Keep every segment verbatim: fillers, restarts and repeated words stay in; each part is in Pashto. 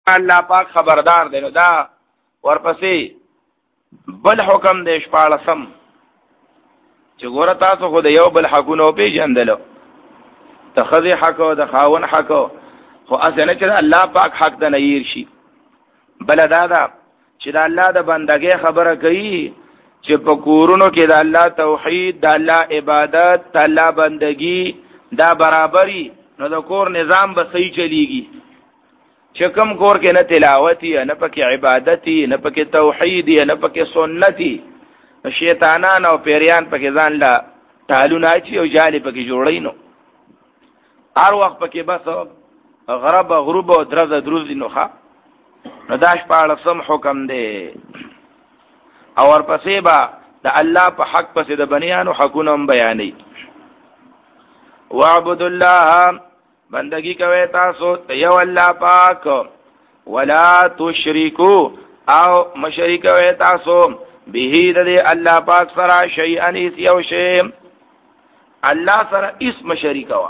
الله پاک خبردار دی. دا ورپسې بل حکم دی شپاړسم چې ګوره تاسو خو د یو بل حقونه پیژندلو، د ښځې حق او د خاون حق، خو اسنه چې الله پاک حق د نیر شي. بل دا دا چې د الله د بندګۍ خبره کوي چې په کورونو کې د الله توحید، د الله عبادت، د الله بندګي دا برابرۍ، نو د کور نظام به صحیح چلیږي. چې کوم کور کې نه تلاوتي، نه پکې عبادتي، نه پکې توحیدي، نه پکې سنتي، شیطانان او پیریان پکې ځان لا تعالونه اچي او جالي پکې جوړي، نو هر وخت پکې بس غرب غروب او درز دروز نو ښه. نو دا شپاړسم حکم دی. او ورپسې به د الله په حق پسې د بنیانو حقونه هم بیانوي. وعبد الله، بندگی کوي تاسو یو الله پاک، ولا تشرکو او مشرک کوي تاسو به د الله پاک سره شیئا یو شی، الله سره اس مشرک وا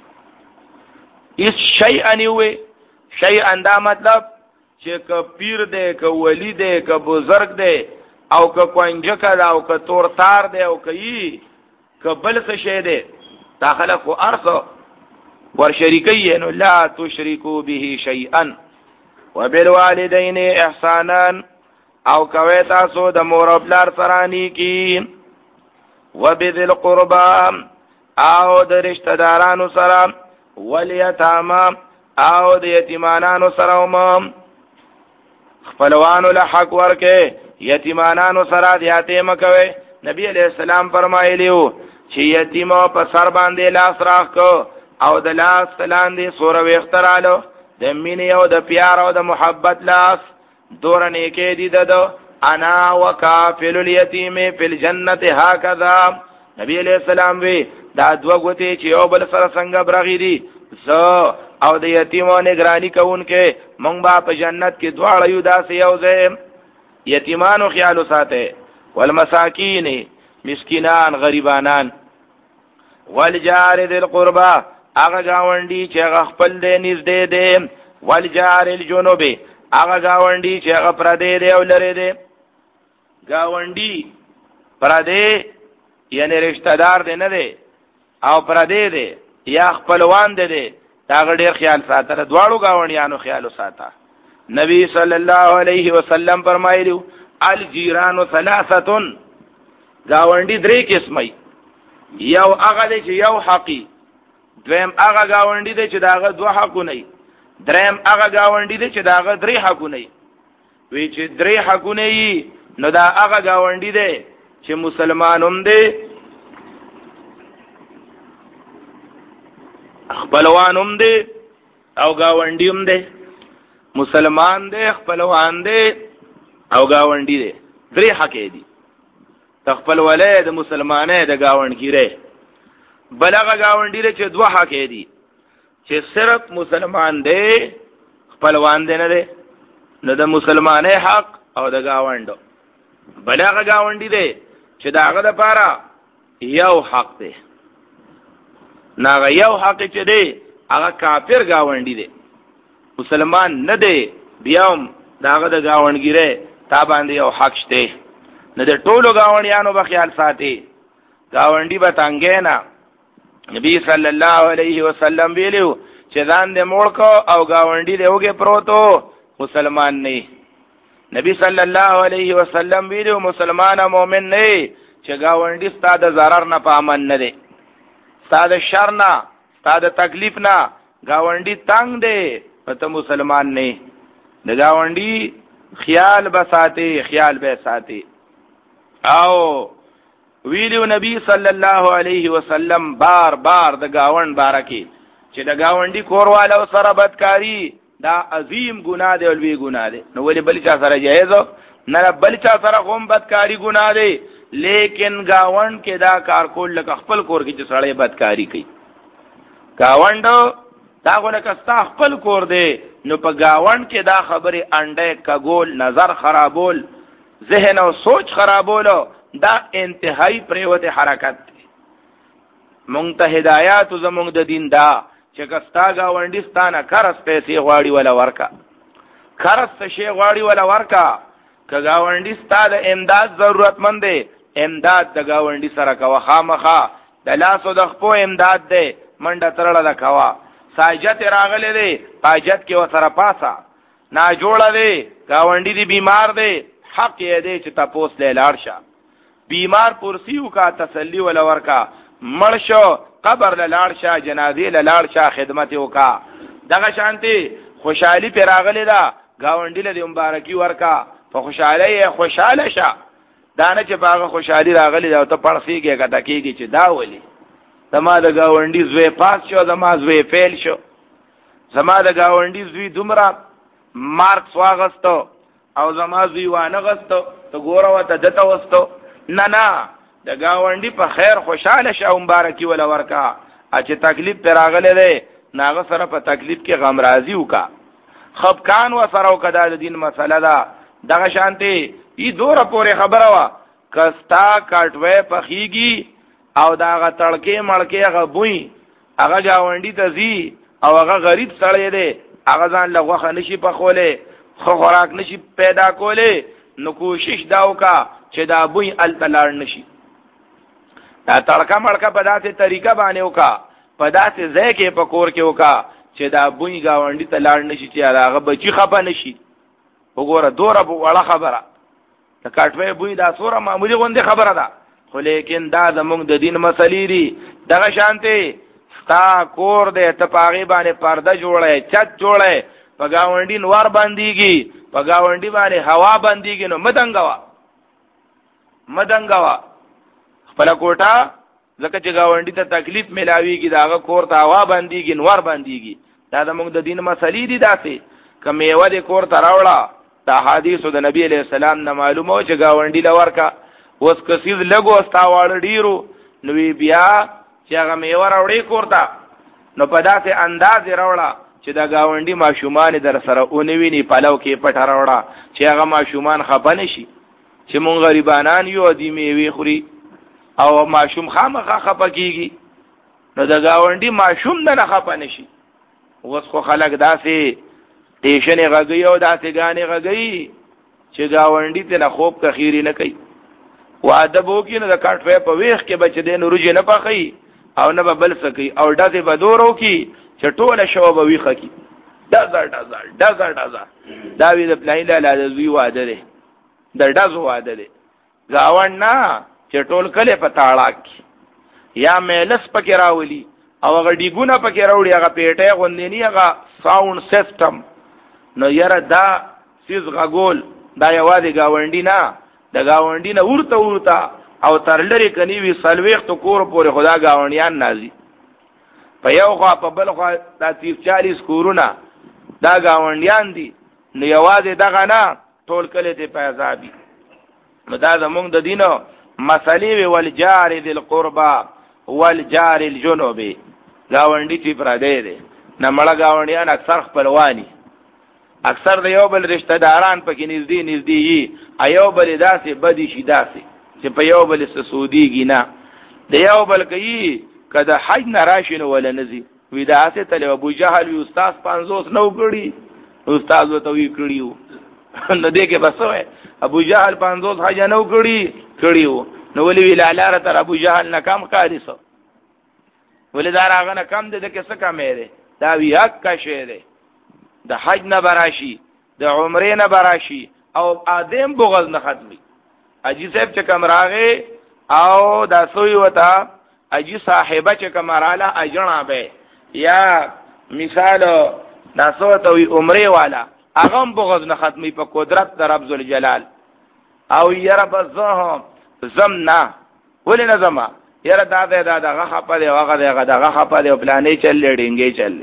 اس شیئا وي. شیئا دا مطلب چې ک پیر دی، ک ولی دی، ک بزرگ دی، او ک کوانجک دا، او ک تور تار دی، او کئی ک بل څه شی دی، دا خلق او ارث ور شریکی، نو لا تشرکو به شیئا. وبالوالدین احسانا، او کوي تاسو د مور او پلار سره نیکی. وبذل القربى، او د رشتہ دارانو سره. والیتاما، او د یتیمانانو سره. هم خپلوانو له حق ورکه، یتیمانانو سره دیاته مکوي. نبی علیہ السلام فرمایلیو چې یتیم په سر باندې لاس راخ کو او د لاس لاندې سور وخترالو، د مینې او د پیار او د محبت لاس دور نیکې دي ددو. انا وکافل الیتیم فی الجنه هکذا، نبی علیہ السلام وی دا دوه غوتی چې یو بل سره څنګه برغی دي، زه او د یتیمو نگرانی کوونکې مونږ به په جنت کې دواړه یو داسې یو ځای. یتیمانو خیال ساته، والمساکین، مسکینان غریبانان. والجار ذی القربى، هغه گاونډي چې هغه خپل دې نږدې دي. والجار الجنوب، هغه گاونډي چې هغه پردې دی او لري دی. گاونډي پردې یعنی رشتہ دار دی نه دی، او پردې دی یا خپلوان دی دی، دا ډېر خیال ساته. دواړو گاونډیانو خیال ساته. نبی صلی الله علیه وسلم فرمایلیو الجیران ثلاثه، گاونډي درې قسمه. یو هغه دی چې یو حقی، دویم هغه گاونډي دی چې داغه دوه حقونه، دریم هغه گاونډي دی چې داغه درې حقونه وي. چې درې حقونه یي، نو دا هغه گاونډي دی چې مسلمان هم دی، خپلوان هم دی، او گاونډي هم دی. مسلمان دی، خپلوان دی، او گاونډي دی. درې حق دي، تخپل ولې د مسلمانې د گاونډګیره. بلغه گاونډي دی چې دوه حق دي، چې صرف مسلمان دی، خپلوان دی نه دی، نو د مسلمانې حق او د گاونډو. بلغه گاونډي دی چې داغه د پاره یو حق دی، ناغه یو حق چې دی هغه کافر گاونډي دی، مسلمان نه دی، بیا هم داغه د گاونډګیره تا باندې یو حق شته. نه د ټولو گاونډیانو به خیال ساتي، گاونډي به تنګې نه. نبی صلی الله علیه وسلم ویلو چې ځان دې موړ کو او گاونډي دې وګه پروتو، مسلمان نه. نبی صلی الله علیه وسلم ویلو مسلمان او مؤمن نه چې گاونډي ستاسو د zarar نه پامن نه دی، ستاسو شر نه، ستاسو تکلیف نه. گاونډي تنگ دی، ته مسلمان نه. د گاونډي خیال بساته، خیال به ساتي. او ویلو نبی صلی الله علیه وسلم بار بار د گاوند بارکی چې د گاونډي کوروالو سره بدکاری دا عظیم ګناه دی او لوی ګناه دی. نو ولې بل چا سره جایز نه، بل چا سره هم بدکاری ګناه دی، لیکن گاوند کې دا کار کول لکه خپل کور کې چې سړی بدکاری کوي. گاوند دا ولکه ستا خپل کور دی، نو په گاوند کې دا خبره انډه کګول، نظر خرابول، ذهن او سوچ خرابولو، دا انتهایی پریوت حرکت دی. مونږ ته هدایات زمونږ د دین دا چې کستا گاونډي ستانه کرس پیسې غواړي ولا ورکا، خرڅ شي غواړي ولا ورکا که گاونډي ستاسو امداد ضرورتمند دی امداد د گاونډي سره کوه خامخا د لاسو د خپو امداد دی منډه ترړه د کوا ساجت راغله دی حاجت کې وسره پاسا نا جوړه دی گاونډي دی بیمار دی حق یې دی چې تاسو له لاړ شه بیمار پرسیو کا تسلی ولا ورکا مړ شو قبر له لاړ شه جنازې له لاړ شه خدمت وکا دغه شانتي خوشحالي پر راغله دا گاونډي له مبارکي ورکا په خوشاله خوشاله شه دانه چې باغه خوشحالي راغلی دا ته پړسیږي کته کېږي چې دا ولي زما د گاونډي زوی پاس شو زما زوی فیل شو زما د گاونډي زوی دومره مارکس واغستو او زما زوی وانه غستو ته ګوره وته دته وستو نه نه د گاونډي په خیر خوشاله شه مبارکي ولا ورکا چې تکلیف پر راغلی دی ناغه سره په تکلیف کې غم راضي وکا خفقان و سره وکدا د دین مسله ده دغه شانتي ای دوره پورې خبره وا کستا کټوي پخېږي او داغه تړکې مړکې هغه بوئی هغه گاونډي ته زی او هغه غریب سړی دی هغه ځان لغوخه نشي پخوله خو خوراک نشي پیدا کوله نو کوشش دا وکا چې دا بوئی التلار نشي دا تړکا مړکا په داسې طریقه باندې وکا په داسې ځای کې پکور کې وکا چې دا بوئی گاونډي ته لاړ نشي چې هغه بچی خپه نشي وګوره دوره وړه خبره د کټوي بوئی دا سوره معمولی غونډه خبره ده خو لیکن دا زموږ د دین مسلې دي دغه شانته ستا کور دې ته پاغي باندې پرده جوړه چت جوړه په گاونډي نور باندېږي په گاونډي باندې هوا باندېږي نو مدنګوا مدنګوا خپل کوټه ځکه چې گاونډي ته تکلیف ملاويږي داغه کور ته هوا باندېږي نور باندېږي دا زموږ د دین مسلې دي داسې کمیوه د کور ته راوړه دا حدیثو د نبی علیہ السلام نه معلومه چې گاونډي لورکا اوس کسیز لګو استاوړ ډیرو نو بیا چې هغه میوه راوړي کوړه نو په داسې انداز راوړه چې دا گاونډي ماشومان در سره اونویني پلو کې پټ راوړه چې هغه ماشومان خپه نشي چې مونږ غریبانان یو دی میوه خوري او ماشوم خامخا خپه کیږي نو دا گاونډي ماشوم نه خپه نشي اوس خو خلک داسې ټیشنې غږی او داسې غانې غږی چې گاونډي ته نه خوب کخیری نه کوي واده بو کې نه د کټوي په ویخ کې بچ دې نو رجې نه پخې او نه به بل سکی او داسې بدورو کې چې ټوله شو به ویخه کې دزر دزر دزر دزر دا وی د پلان له لازوی واده ده د دزو واده ده گاوند نه چې ټول کله په تاړه کې یا ملس پکې راولي او هغه ډیګونه پکې راوړي هغه پیټه غوندنی هغه ساوند سیستم نو یاره دا سیز غول دا یوازې گاونډي نه د گاونډي نه ورته ورته او تر لري کني وی سلويخت کور پورې خدا گاونډیان نازي په یو خوا په بل خوا دا تیس چالیس کورونه دا گاونډیان دي نو یوازې دغه نه ټول کله ته پیزابي نو دا زمونږ د دینو مسلې وی والجار ذل قربا والجار الجنوب گاونډي چې پر دی دي نه مړه گاونډیان اکثر خپلوانی اکثر د یو بل رشتہ داران پکې نږدې نږدې یي ایو بل داسې بدی شي داسې چې په یو بل سسودیږي نه د یو بل کوي کله حج نه راشي نو ولا نزي وی داسې تل ابو جهل وی استاد پنځوس نو کړي استاد وته وی کړیو نو دې کې بسوي ابو جهل پنځوس حج نو کړي کړیو نو ولي وی لاله تر ابو جهل نه کم قاری سو ولې دا راغنه کم دې کې څه کمې ده دا وی حق کا شه ده د حج نه براشي د عمره نه براشي او ادم بغض نه ختمي اجي صاحب چې کوم راغې او دا سوی وتا اجي صاحبہ چې کوم رااله اجنا به یا مثال دا سوته وي عمره والا هغه بغض نه ختمي په قدرت در رب ذل جلال او یره بزهم زمنا ولې نه زما یره دا دا دا هغه خپه دی هغه دا هغه خپه دی پلانې چل لډینګي چل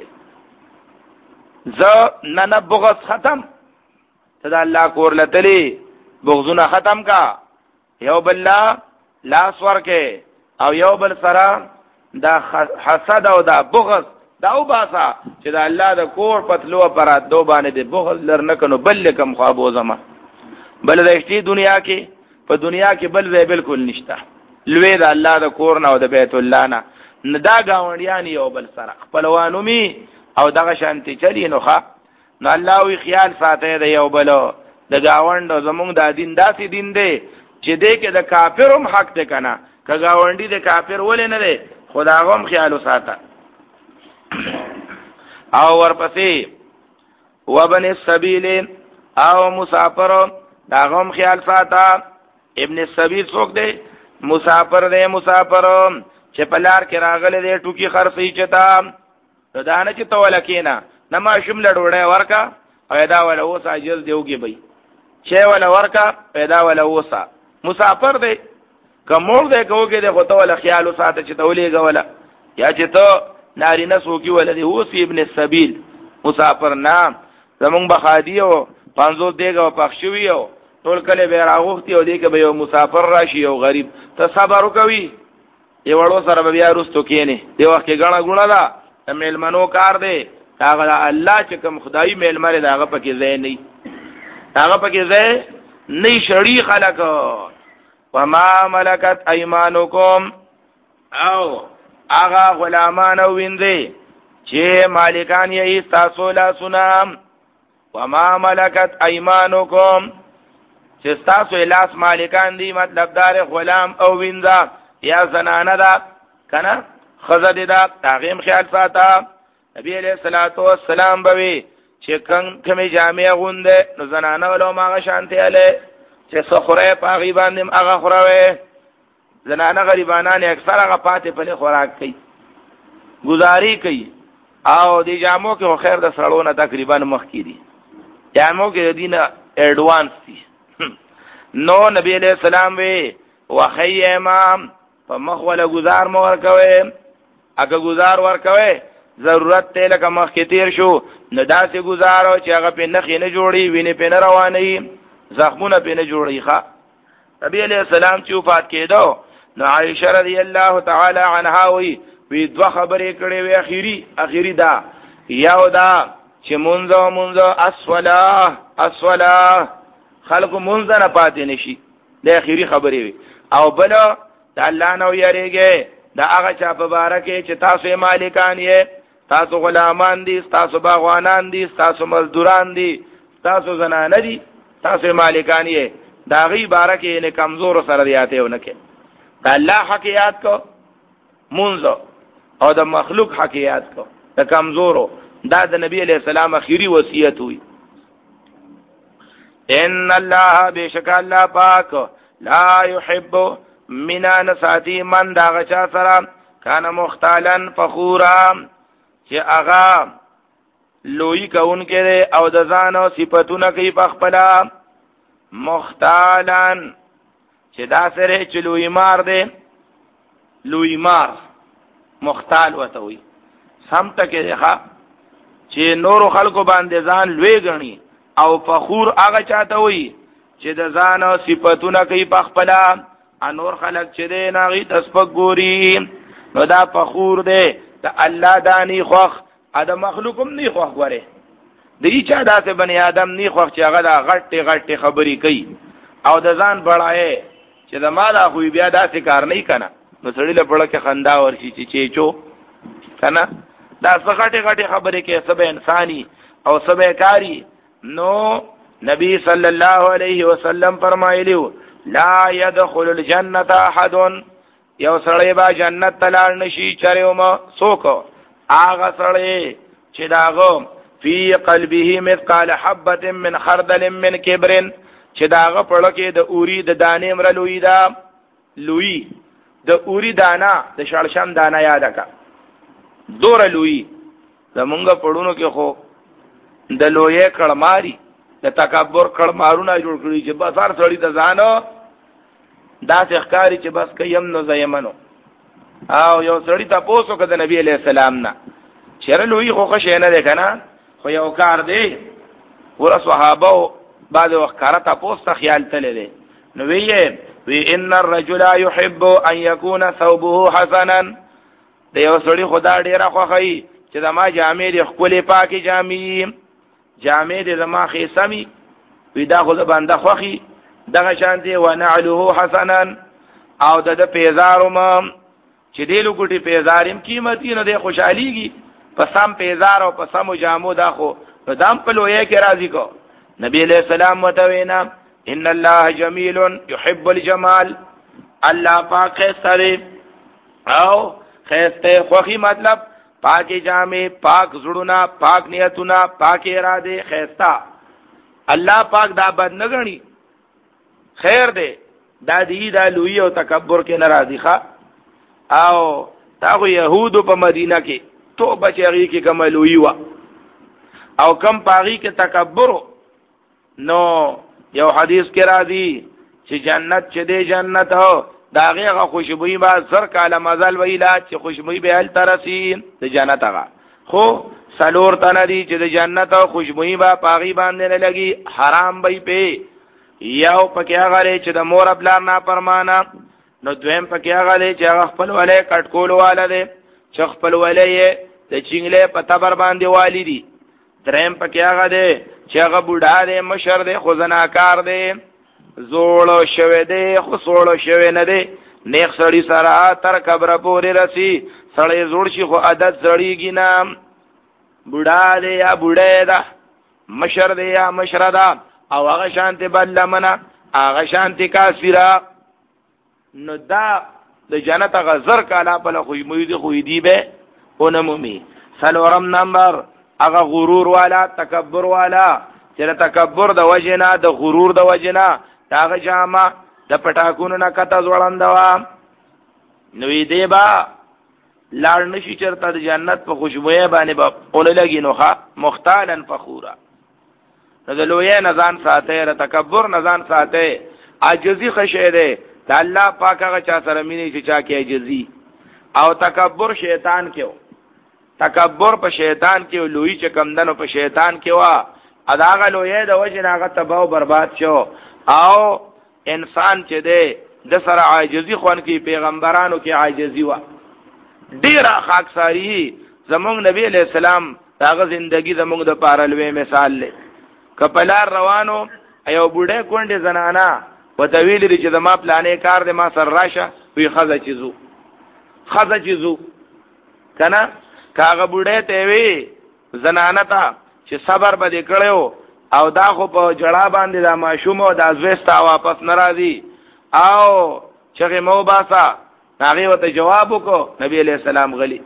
ز نه نه بغض ختم ته الله کور لتلی بغضونه ختم کا یو بل لا سور کې او یو بل سره دا حسد او دا بغض دا او باسا چې دا الله د کور پتلو پر دو باندې د بغض لرنه کنو بل کم خوابو زما بل رښتې دنیا کې په دنیا کې بل ځای بالکل نشته لوی دا الله د کور نه او د بیت الله نه ندا گاونډیان یو بل سره خپلوانو می او دغه شانتی چلی نو ښا نو الله وی خیال ساته د یو بل د گاوند زمونږ د دین داسې دین دی چې دې کې د کافرم حق ته کنه که گاونډي د کافر ولې نه دی خداغم خیال ساته. او ورپسې وبن السبیل او مسافر داغم خیال ساته. ابن السبیل څوک دی؟ مسافر دی. مسافر چې په لار کې راغلی دی ټوکی خرڅی چتا نو دا نه چې ته ولکینا نه ماشوم له ډوډۍ ورکا پیدا ولا اوسه اجل دیوږي بی چې ولا ورکا پیدا ولا اوسه مسافر دی. کومور دی کوګه دی خو ته ولا خیال ساته چې ته ولېګا ولا یا چې ته نارینه سوکی ولا دی اوس ابن السبیل مسافر نام زمون بخادیو پنځو دیګه پخښویو ټول کله به راغوختي او دې کې به یو مسافر راشي او غریب ته صبر وکوي یو وړو سره به بیا رستو کینی دی وخت کې غاڼه ګونه دا میلمنو کار دی هغه الله چې کوم خدای میلمره داغه پکې ځای نه هغه پکې ځای نه شړی خلق وما ملکت ایمانکم او هغه غلامان وینځي چې مالکان یې تاسو لا سنام وما ملکت ایمانکم چې تاسو لاس مالکان دي مطلب دار غلام او وینځه یا زنانه دا کنه خزه دي دا تاغیم خیال ساته. نبی علیہ الصلوۃ والسلام بوي چې کوم کمی جامع غونده نو زنانه ولو ماغه شانتي اله چې سخره پاغي باندې هغه خوراوي زنانه غریبانان اکثر هغه پاتې په خوراک کوي گزاري کوي او دی جامو کې خیر د سړونه تقریبا مخ کې دي جامو کې دینه ایڈوانس دي. نو نبی علیہ السلام وی وخی امام په مخ ولا گزار مو ورکوي اګه گزار ورکوي ضرورت ته لکه مخ کې تیر شو نه داسې گزارو چې هغه په نخې نه جوړي ویني په نه رواني زخمونه په نه جوړي ښا. نبی علیہ السلام چې وفات کېدو نو عائشہ رضی الله تعالی عنها وی وی دوه خبرې کړې وی اخیری اخیری دا یو دا چې مونږ مونږ الصلاه الصلاه خلق مونږ نه پاتې نشي د اخیری خبرې وی او بل د الله نو یریږي دا هغه چا په بارکه چې تاسو مالکان یې تاسو غلامان دي تاسو باغوانان دي تاسو مزدوران دي تاسو زنانه دي تاسو مالکان یې دا غي بارکه نه کمزور سره دیاته ونکه دا الله حقیقت کو مونږ او د مخلوق حقیقت کو د کمزورو دا د نبی علیہ السلام اخیری وصیت ہوئی. ان الله بشک الله پاک لا يحب منا نساتی من دا غچا سره کان مختالن فخورا چې اغا لوی کون کړي او د ځانو صفاتونه کوي په خپل مختالن چې دا سره چې لوی مار دی لوی مار مختال وته وي سم تکه ښه چې نور خلکو باندې ځان لوی غني او فخور هغه چاته وي چې د ځان صفاتونه کوي په خپل انور خلق چې دی ناغي تسبق ګوري نو دا فخور دی د الله دانی خوخ ا د مخلوقم نه خوخ غره دی چا داسې بنی آدم نه خوخ چې هغه دا غټه غټه خبري کوي او د ځان بڑای چې د مالا خو بیا داسې کار نه کنه نو سړی له پړه کې خندا ورشي چې چېچو کنه دا څغټه غټه خبره کې سبه انساني او سبه کاری. نو نبی صلی الله علیه وسلم فرمایلیو لا يدخل الجنه احد یو سړی با جنت تلال نشي چرېوم سوک هغه سړی چې داغه فی قلبه مثقال حبه من خردل من کبر چې داغه پړه کې د اوري د دانې مر لوی دا لوی د اوري دانا د شړشم دانا یاد کا دور لوی زمونږ پړونو کې خو د لوی کړماري د تکبر کړمارونه جوړ کړی چې بازار سړی د ځانو دا ښکاری چې بس کيم نو زیمنو او یو سړی تاسو کده نبی علیہ السلام نه چیرې لوی خو ښه نه ده کنه خو یو کار دی ور صحابه بعد وخت کار تاسو ته خیال تل دي نو وی وی ان الرجل يحب ان يكون ثوبه حسنا د یو سړی خدا ډیره خوخی چې د ما جامې د خپل پاکي جامې جامې د ما خېسمي وی دا خو د بنده خوخي دغه شانتي ونعله حسنا او د پیزارم چې دی لوګټي پیزارم قیمتي نه دی خوشحاليږي په سم پیزار او په سم جامو دا خو نو دام په لوی کې راضي کو. نبی علیہ السلام وتوینا ان الله جمیل يحب الجمال، الله پاک خسته او خسته خوخي مطلب پاکي جامې، پاک زړونه، پاک نیتونه، پاک اراده خسته. الله پاک دا بد نه غني، خیر دی دا دی دا لوی او تکبر کې ناراضي ښا. او تاغه يهودو په مدینه کې توبه چغي کې کوم لوی وا او کم پاغي کې تکبر. نو یو حدیث کې راځي چې جنت چې دی جنت هو دا غیغه خوشبوئی با زر کاله مزل ویلا چې خوشبوئی به ال ترسي د جنت هغه خو سلور تن دي چې د جنت او خوشبوئی با پاغي باندې نه لګي حرام به په یو پکې هغه چې د مور خپل نه پرمانه. نو دویم پکې هغه چې هغه خپل ولې کټکول والده چې خپل ولې د چینګلې په تبر باندې والدي. دریم پکې هغه دی چې هغه بوډا دی، مشر دی، خو زناکار دی، زوړ شوی دی خو سوړ شوی نه دی، نیک سړی سره تر قبر پورې رسی، سړی زوړ شي خو عادت زړیږي نه. بوډا دی یا بوډه ده، مشر دی یا مشر ده، او هغه شانتی بلمنه هغه شانتی کافره. نو دا د جنت هغه زر کاله په خوشبوئی دی خو دی به اونمومي. سلورم نمبر هغه غرور والا، تکبر والا چې تکبر د وجنه د غرور د وجنه داغه جامه د پټاکونو نه کته ځوړند وا. نو دې با لاړ نشي چرته د جنت په خوشبوئی باندې به اون لګي نو ښا مختالن فخورا. نو د لوی نزان ساته ر تکبر نزان ساته عاجزي خشه ده د الله پاک هغه چا سره مینه چې چا کې عاجزي. او تکبر شیطان کېو، تکبر په شیطان کې، لوی چې کمندنو په شیطان کې وا اداغه لوی د وجه هغه تباہ او برباد شو. او انسان چې ده د سره عاجزي خون کې پیغمبرانو کې عاجزي وا ډیره خاکساری. زمونږ نبی علیہ السلام هغه زندگی زمونږ د پاره لوی مثال لې. کپلار روانو ایو بوډه کونډه زنانا وتویل لري چې زما پلانې کار دې ما سر راشه وی خزه چیزو خزه چیزو کنه کاغه بوډه ته وی زنانا ته چې صبر به کړو او دا خو په جړه باندې دا ماشوم او دا زوستا واپس ناراضي او چې مو باسا هغه وته جواب وکړو. نبی علیہ السلام غلی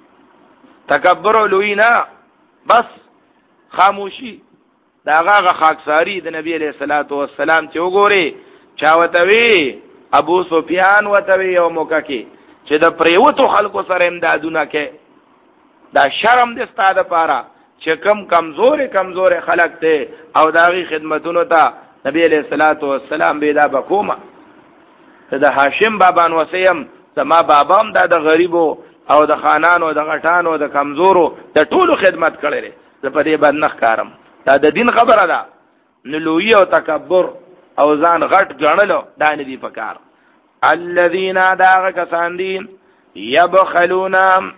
تکبر لوینا بس خاموشي. دا هغه خاکساری د نبی علیہ الصلوۃ والسلام چې وګوري چا وتوی ابو سفیان وتوی یو موقع کې چې د پریوتو خلکو سره امدادونه کې دا شرم دې ستاده پاره چې کم کمزور کمزور خلک ته او داغي خدمتونو ته نبی علیہ الصلوۃ والسلام بیدا بکوما. د هاشم بابان وسیم زما بابام دا د غریبو او د خانانو د غټانو د کمزورو د ټولو خدمت کړي. زه په دې باندې ښکارم دا د دین خبره ده. نلوی او تکبر او ځان غټ ګڼلو دا نه دی پکار. الذين داغ کسان دي يبخلون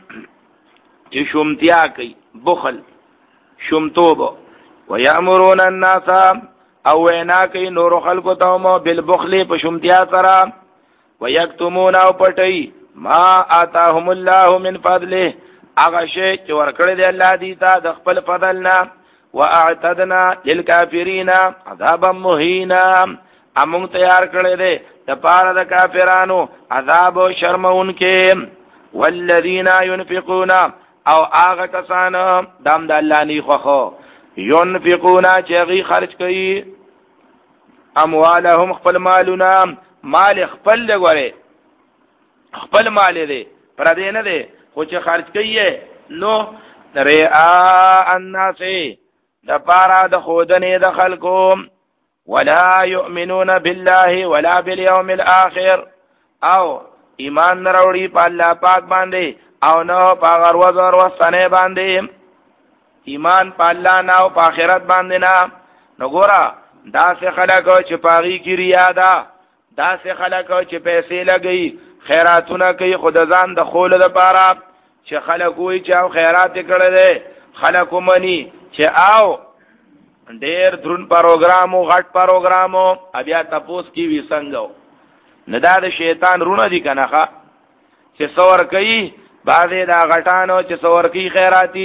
چې شومتیا کوي، بخل شومتوب، ويأمرون الناس او وینا کوي نور خلقو ته مو بالبخل په شومتیا سره، ويكتمون او پټي ما آتاهم الله من فضله هغه شی چې ورکړی دی الله دې ته د خپل فضل نه. واعتدنا للكافرين عذابا مهينا امون تیار کړی دی د پاره د کافرانو عذاب شرمون کې. والذین ينفقون او هغه کسان دام د الله نه خوخو ينفقون چې غي خرج کوي اموالهم خپل مالونه، مال خپل لګوري خپل مال دی پر دې نه دی خو چې خرج کوي نو رئاء الناس د پارا د خودنه د خلقو. ولا يؤمنون بالله ولا باليوم الاخر او ایمان نراوړي په الله پاک باندې او نو په هغه ورځ او وسنه باندې. ایمان په الله نه او په آخرت باندې نه. نو ګورا دا څه خلک چې پاغي کی ریا ده، دا څه خلک چې پیسې لګي خیراتونه کوي خود ځان د خول د پاره چې خلک وي چې خیرات کړي خلک مني چې او ډېر درون پروګرامو غټ پروګرامو بیا تاسو کی وی څنګه نه دا د شیطان رونه دي کنه ښا چې څور کوي بعضې دا غټانو چې څور کوي خیراتی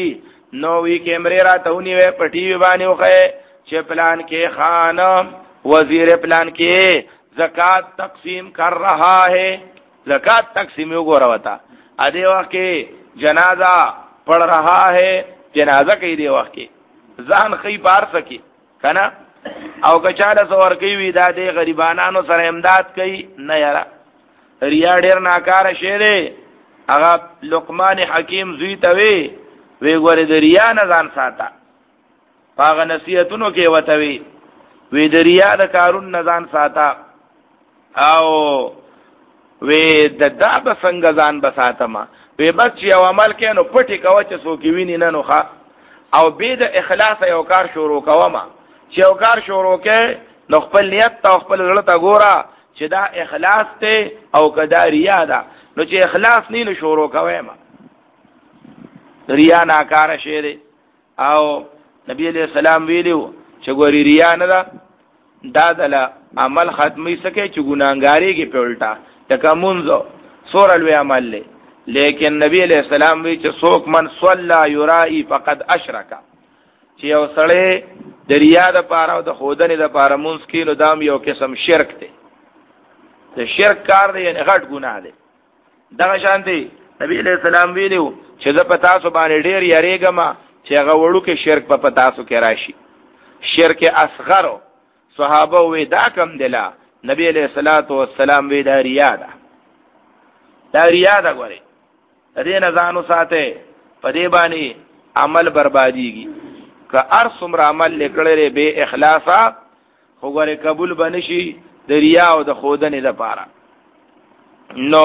نو وی کیمرې را تونی وې پټي باندې وخه چې پلان کې خان وزیر پلان کې زکات تقسیم کر رہا ہے زکات تقسیم وګوره وتا ا دې وخت کې جنازه پڑھ رہا ہے جنازه کې دې وخت کې ځان خې بار سکی کنه او کچاله سور کوي وی دا دې غریبانو سره امداد کوي نه یاره ریا ډیر ناکاره شه دی هغه لقمان حکیم زوی ته وی وی ګوره د ریا نه ځان ساته هغه نصیحتونو کې وته وی وی د ریا د کارون نه ځان ساته او وی د دا به څنګه ځان بساتما وی بس چې یو عمل کې نو پټي کوي چې څوک ویني نه نو ښه او به د اخلاص یو کار شروع کوما چې یو کار شروع کې نو خپل نیت او خپل زړه ته ګوره چې دا اخلاص ته او کدا ریا ده نو چې اخلاص نه نو شروع کوي ما ریا ناکاره شی دی او نبی علیہ السلام ویلو چې ګوري ریا نه ده دا دل عمل ختمي سکے چې ګناګاری کې پلټا تکه منځو سور الوی عمل له لیکن نبی علیہ السلام وی چې څوک من صلا یرائی فقد اشرک چې یو سړی د ریا د پاره او د خودنې د پاره مونږ کې نو دام یو قسم شرک دی د شرک کار دی نه غټ ګناه دی دا شانتي نبی علیہ السلام ویلو چې د پتا سو باندې ډیر یریګما چې هغه وړو کې شرک په پتا سو کې راشي شرک اصغر صحابه وی دا کم دلا نبی علیہ الصلوۃ والسلام وی دا ریا ده دا ریا ده غوري دې نه ځانو ساته په دې باندې عمل برباديږي که ار څومره عمل لیکلې به اخلاصا خو غوري قبول بنشي د ریا او د خودنې لپاره نو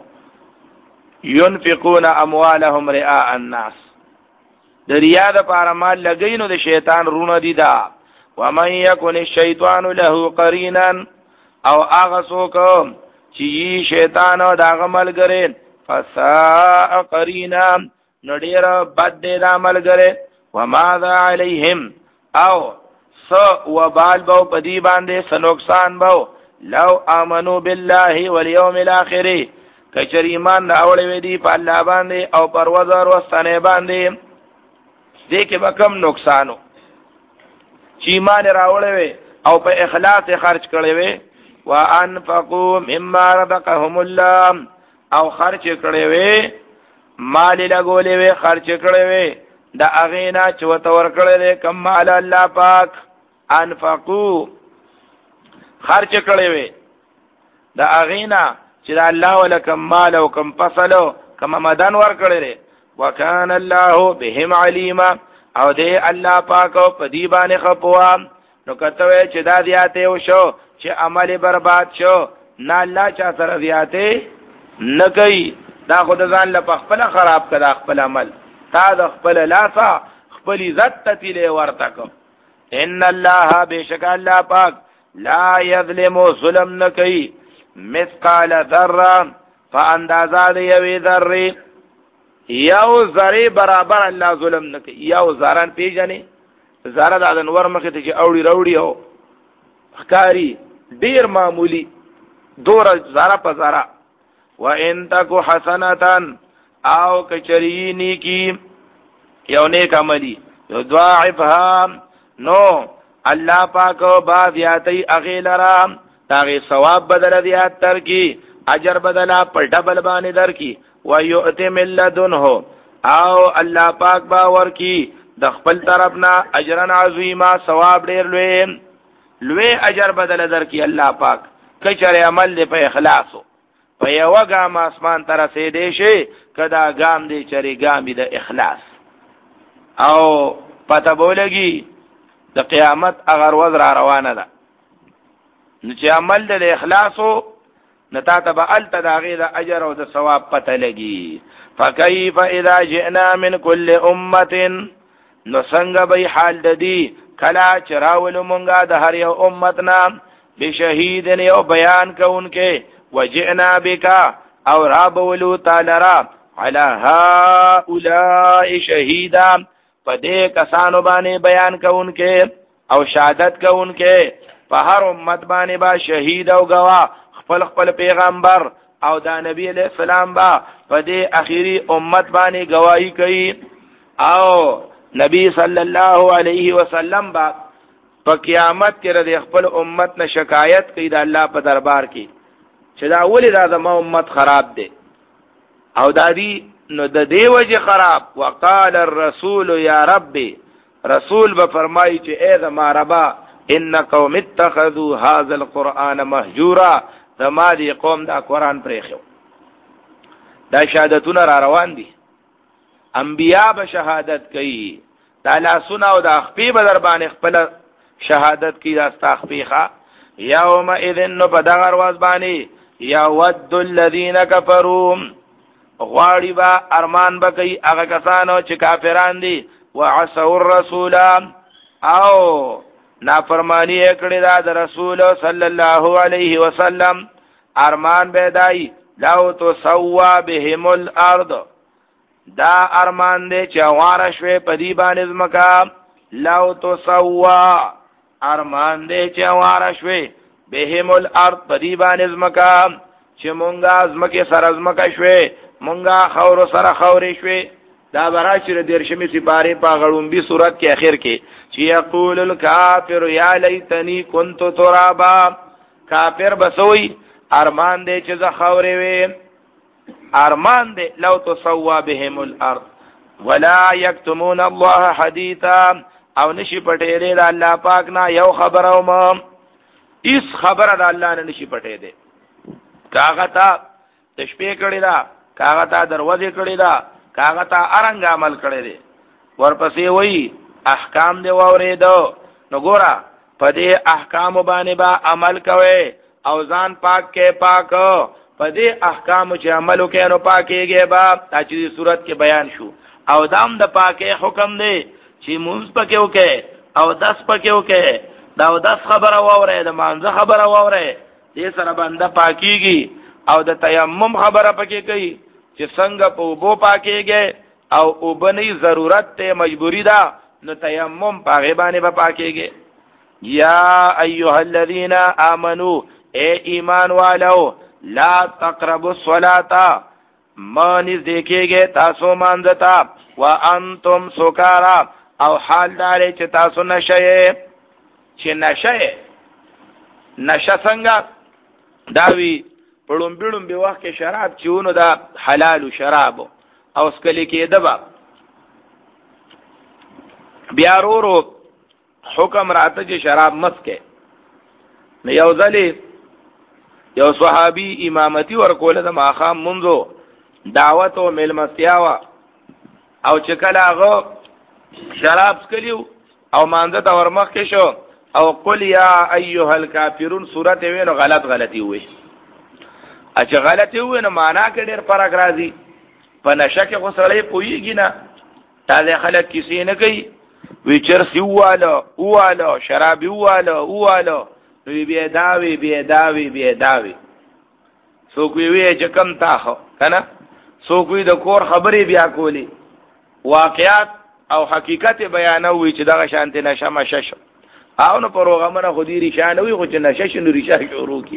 ينفقون اموالهم رئاء الناس د ریا د لپاره مال لګینو د شیطان رونه دي دا ومن يكن الشيطان له قرينا او هغه څوک چې شیطان او دا عمل ګرې فساء قرینا نډیر بد دې د عمل ګرې وماذا عليهم او سو وبال بو پدی باندې سنوکسان بو لو امنو بالله واليوم الاخر کچر ایمان راوړې وې دي په الله باندې او پروازر وستنه باندې دې کې وکم نقصانو چې ایمان راوړې وې او په اخلاص خرج کړې وې وانفقوا مما رزقهم الله او خرج کړي وي مال لګولې وي خرج کړي وي دا اغینا چې وته ور کړي کم مال الله پاک انفقوا خرج کړي وي دا اغینا چې الله ولکم مال او کم فصلو کم مدن ور کړي وکان الله بهم علیم او دې الله پاک په دې باندې خپوا نو کته چې دا دیاته وشو چې عمل برباد شو نه الله چا سره زیاته نه کوي دا خود ځان له خپل خراب کړه خپل عمل تا د خپل لاسا خپل عزت تتیله ورته کو ان الله بشک الله پاک لا یظلم ظلم نه کوي مثقال ذره فاندازا دی یوی ذره یو ذره برابر الله ظلم نه کوي یو ذران پیژنې ذره د انور مخه ته چې اوړي راوړي او خکاری ډیر معمولی دور زارا په زارا و ان تکو حسنتن او کچری نیکی یو نیک عملی یو ضاعفها نو الله پاک با زیاتی اغیلرا تاغی ثواب بدل زیات تر کی اجر بدلا پر ډبل باندې در کی و یؤتی من لدنه او الله پاک با ور کی د خپل طرفنا اجرا عظیما ثواب ډیر لوی لوی اجر بدل در کی الله پاک کچره عمل دې په اخلاصو په یو ګام اسمان تر سه دې شي کدا ګام دې چری ګام دې د اخلاص او پته بولګي د قیامت اگر وز را روانه ده نو چې عمل د اخلاصو نتا تبع التداغی د اجر او د ثواب پته لګي فكيف اذا جئنا من كل امه نو څنګه به حال د دې کلا چراول مونږه د هر یو امتنا بشهید یو بیان کوونکې وجئنا بك او رابولو تعالی را على هؤلاء شهیدا پدې کسانو باندې بیان کوونکې او شهادت کوونکې په هر امت باندې با شهید او گواه خپل خپل پیغمبر او دا نبی علیہ السلام با پدې اخیری امت باندې گواہی کوي او نبی صلی الله علیه وسلم با په قیامت کې د خپل امت نه شکایت کوي د الله په دربار کې چې دا ولې دا زما امت خراب دی او دا دی نو د دې وجه خراب. وقال الرسول یا ربي، رسول به فرمایي چې اے زما ربا ان قوم اتخذوا هذا القرآن مهجورا، زما دې قوم دا قرآن پرېښو. دا شهادتونه را روان دي، انبیاء به شهادت کوي، دا لاسونه او دا خپې به در باندې خپل شهادت کوي دا ستا خپې ښه. یومئذ نو په دغه ورځ باندې یود الذین کفروا، غواړي با ارمان به کوي هغه کسانو چې کافران دي، وعصوا الرسول او نافرمانی کړی دا د رسول صلی الله علیه وسلم، ارمان به دای لو تسوا بهم الارض، دا ارمان دې چې واره شوي په دې باندې ځمکه، لو تسوا ارمان دې چې واره شوي بهم الارض په دې باندې ځمکه، چې مونږه ځمکه سره ځمکه شوي، مونږه خور سره خورې شوي. دا براشر دیرشمی سپاره پا غړومبي صورت کې اخر کې چې یقول الکافر یا لیتنی کنت ترابا، کافر بسوي ارمان دې چې زه خورې وې، ارمان دې لو تسوا بهم الارض ولا یکتمون الله حدیثا، او نشي پټې دې الله پاک نه یو خبر او ما اس خبره د الله نه نشي پټې دې. کاغه تا تشبیه کړی دا، کاغه تا دروازه کړی دا، کاغه تا ارنګ عمل کړی دی. ورپسې وایي احکام دی واورېدو، نو ګوره په دې احکام باندې با عمل کوي او ځان پاک کې پاک، په دې احکام چې عمل وکړي نو پاکيږي با. دا چې صورت کې بیان شو او دام د پاکه حکم دی چې مونږ پکې وکړي او داس پکې وکړي، دا او داس خبره واورې، د مانځه خبره واورې، دې سره بنده پاکيږي. او د تیمم خبره پکې کوي چې څنګه په اوبو پاکيږي او اوبني ضرورت ته مجبوری ده، نو تیمم پاغه باندې به پاکيږي. یا ایها الذین آمنو، اے ایمان والو، لا تقربوا الصلاة، ما نزدیکیږي تاسو مانځتا، وانتم سکارا، او حال دار چې تاسو نشئ. چې نشئ نشه څنګه داوی پړم بیړم به وخت کې شراب چېونو دا حلال شراب او اسکلی کې دبا بیا ورو حکم راته چې شراب مس کې. نو یو ځلې یو صحابي امامتي ورکوله د ماخام منځو دعوت او ملمستیا وا، او چې کله هغه شراب سکلیو او مانځه ته ورمخ کې شو او قل یا ایها الکافرون سورته وینو غلط غلطي وي. اچھا غلطي وي نو معنا کې ډېر فرق راځي. په نشه کې غسړې پويږي نه، دا خلک کیسې نه کوي، وی چرسی واله واله شرابي واله واله، نو بیا داوی بیا داوی بیا داوی څوک وی چې کم تاخو کنه، څوک وی د کور خبرې بیا کولی، واقعات او حقیقت بیانوي چې دغه شانته نشه مشه شو او نو پروګرامونه خو دې ریشانوي خو چې نشه شنو ریشا شروع کی.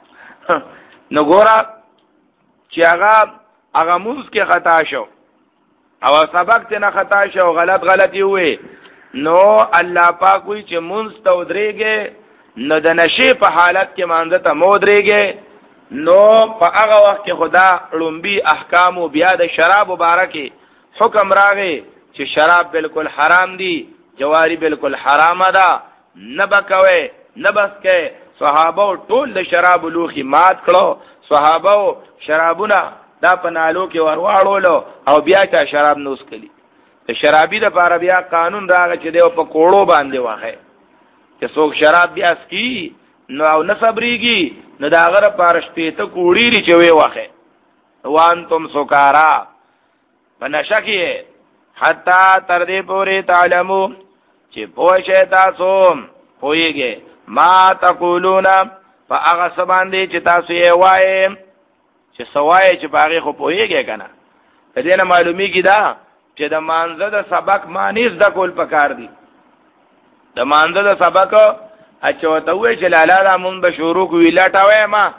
نو ګورا چې هغه هغه موږ کې خطا شو او سبق ته نه خطا شو، غلط غلطي وي، نو الله پاک وي چې مونږ ته ودرېږي، نو د نشي په حالت کې مانځه ته مودرېږي، نو په هغه وخت کې خدا لومبي احکام او بیا د شراب مبارکي حکم راغی چې شراب بالکل حرام دي، جواری بالکل حرام ده، نه بکوي نه بس کې. صحابه ټول د شراب لوخي مات کړو، صحابه شرابونه دا پنالو کې ورواړولو او بیا چا شراب نوس کړي. د شرابي د پاره بیا قانون راغی چې دیو په کوړو باندې واخې چې څوک شراب بیا سکي نو او نصبريږي، نو دا غره پارشته ته کوړی ری چوي واخې وان تم سکارا پنشکی حتا تر دې پورې تعلمو چې پوښه تاسو پويږي ما تقولون فاغه سباندې چې تاسو یې وایې چې سوای چې باغې خو پويږي کنه. د دې نه معلومیږي دا چې د مانزه د سبق معنی د کول پکار دي. د مانزه د سبق اچو ته وې چې لاله د مون به شروع کوي لاټاوي ما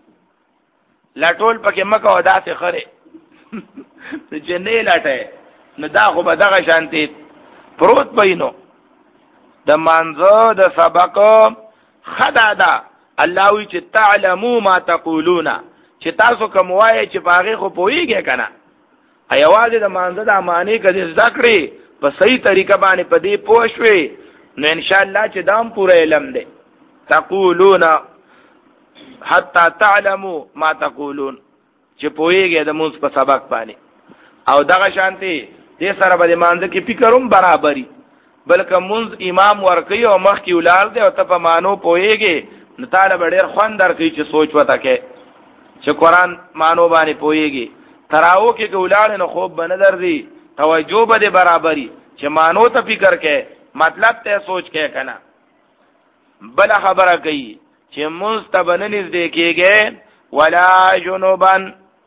لاټول پکې مکه ودا څه خره چې نه لاټه نو دا خو به دغه شانتي پروت بینو د مانزه د سبق خدا دا الله وی چې تعلمو ما تقولون چې تاسو کوم وایي چې باغې خو پويږي کنه ایواز د مانزه د معنی کدي ذکرې په صحیح طریقه باندې پدې پوښوي نو ان شاء الله چې دام پوره علم دی تقولون حتا تعلموا ما تقولون چې پويږي د موږ په سبق باندې او دغه شانتي دې سره به مانزه کې فکروم برابرۍ بلکې موږ امام ورکي او مخ کې ولال دی او ته په مانو پويږي نو طالب ډېر خوان درکې چې سوچ وته کې چې قران مانو باندې پويږي تراو کې ګولال نه خوب بن درځي توجه به برابرۍ چې مانو ته فکر کې مطلب ته سوچ کې کنه بل خبره کوي چې مستبننز دې کېږي ولا جنوبن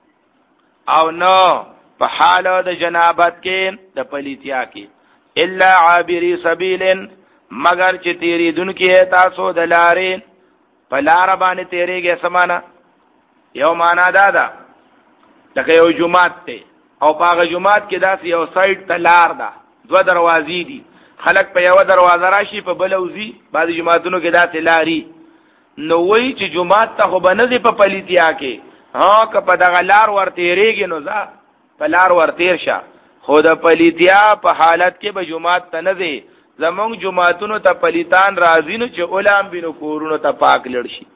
او نو په حال د جنابت کې د پلیتیا کې الا عابری سبیل مگر چې تیری دن کې تاسو د لارې په لار باندې تیریږي سمانا یو معنا دا ده لکه یو جمعات ته او پاغه جمعات کې داسې یو سایډ ته لار ده دو دروازې دي خلک په یو دروازه راشي په بلوزي بعض جمعاتونو کې داسې لاري نو وای چې جمعات ته خو بنځي په پلیتیا کې ها که په دغه لار ورته ریږي نو ځا په لار ورتیر شه خو د پلیتیا په حالت کې به جمعات ته نه ځي زمونږ جمعاتونو ته پلیتان راځي نو چې علام بینو کورونو ته پاک لړ شي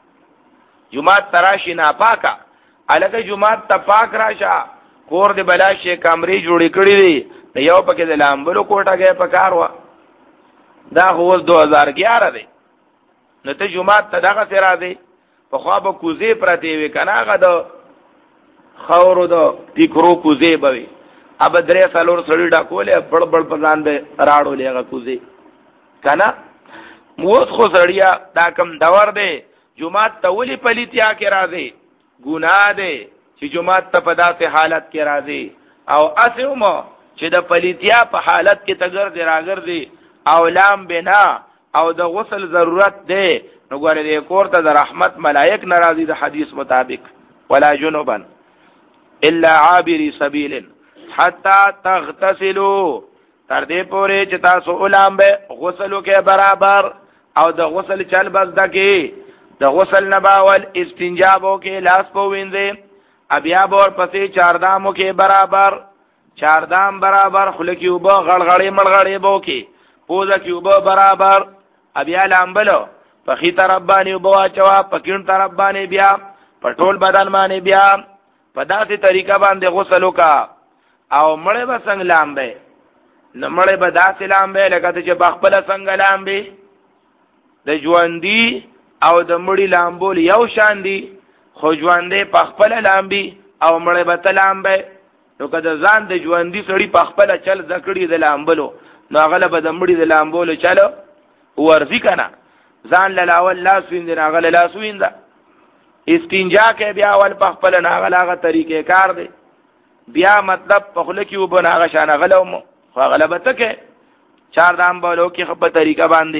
جمعات تراشي نه پاکه الګه جمعات ته پاک راشه کور د بلاشه کمرې جوړې کړې دي یو پکې د لامبلو کوټه کې پکار و دا هو دو هزار اګیاره دی نو ته جمعات ته دغه سره دی په خوا به کوزې پرتی وي کنه هغه د خاورو د ټیکرو کوزې به وي اب درې سالور سړی ډاکولې بڑ بڑ پزان به راړولې هغه کوزې کنه موس خو سړیا دا کم دور دی جمعات ته ولي پلیتیا کې راځي ګناه دی چې جمعات ته په داسې حالت کې راځي او اسوم چې د پلیتیا په حالت کې تګر دی راګرځي او لام بنا او د غسل ضرورت دی نو ګوره دې کور ته د رحمت ملائک ناراضي د حدیث مطابق ولا جنوبا الا عابر سبیل حتا تغتسلوا تر دې پورې چې تاسو علام به غسلو کې برابر او د غسل چل بس دکې د غسل نباول استنجابو کې لاس په وینځي ابیا بور پسې چار دامو کې برابر چار دام برابر خلکی وبو غړغړې مړغړې بو کې پوزه کې وبو برابر ابیا لامبلو په خي طرف باندې وبو اچوا په کین طرف باندې بیا په ټول بدن باندې بیا په داسې طریقه باندې غسل وکا او مړې به څنګه لامبې نو مړې به داسې لامبې لکه چې بخپل څنګه لامبې د ژوندۍ او د مړی لامبول یو شان دي خو ژوندې په خپل لامبي او مړې به تلامبې نو کله ځان د ژوندۍ سړی په خپل چل ذکړي د لامبلو نو غلب د مړی د لامبولو چلو ورځي کنه ځان لاول لاس ویند نه غل لاس ویند استنجا کې بیا ول په خپل نه غلاغه طریقې کار دی بیا مطلب په خله کې وبناغه شان غلو خو غلبته کې چار دام بولو کې خپل طریقه باندې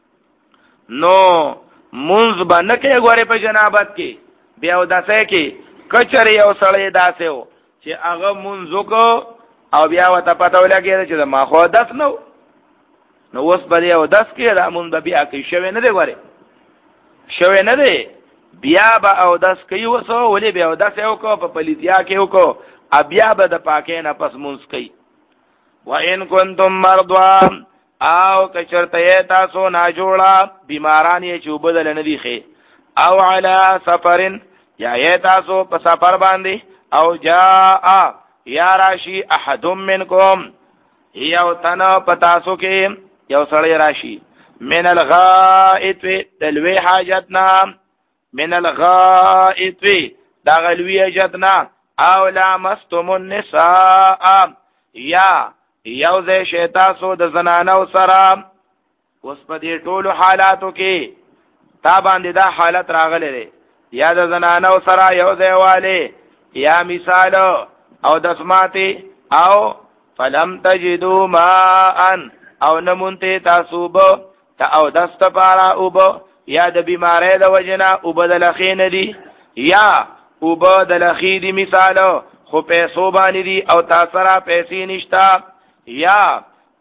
نو منځ باندې کې غوړې په جنابت کې بیا وداسه کې کچري او سړې داسه و چې هغه منځو کو او بیا وته پته ولګي چې ما خو داس نو نو اوس به یو داس کې را مونږ بیا کې شوي نه دی غوړې شوي نه دی بیا به او داس کوي وسو ولې بیا او داس یو کو په پلیتیا کې وکړو بیا به د پاکې نه پس مونږ کوي وان کنتم مرضوا او کچرته تاسو نا جوړه بیماران یې چې بدل نه دي خې او علی سفرن یا یې تاسو په سفر باندې او جاء یا راشی احد منکم یو تنه پتاسو کې یو سړی راشي من الغائط دلوی حاجتنا من الغائط دا غلوی حاجتنا او لامستم النساء یا یو ځای شیتاسو د زنانو سره اوس په دې ټولو حالاتو کې تا باندې دا حالت راغلی دی یا د زنانو سره یو ځای والی یا مثال او دسماتی او فلم تجدو ماء او نمونتی تاسو بو تا او دست پارا او بو یا د بیماری د وجنا او بدلخی ندی یا او بدلخی دی مثالو خو پیسو بانی دی او تاثرا پیسی نشتا یا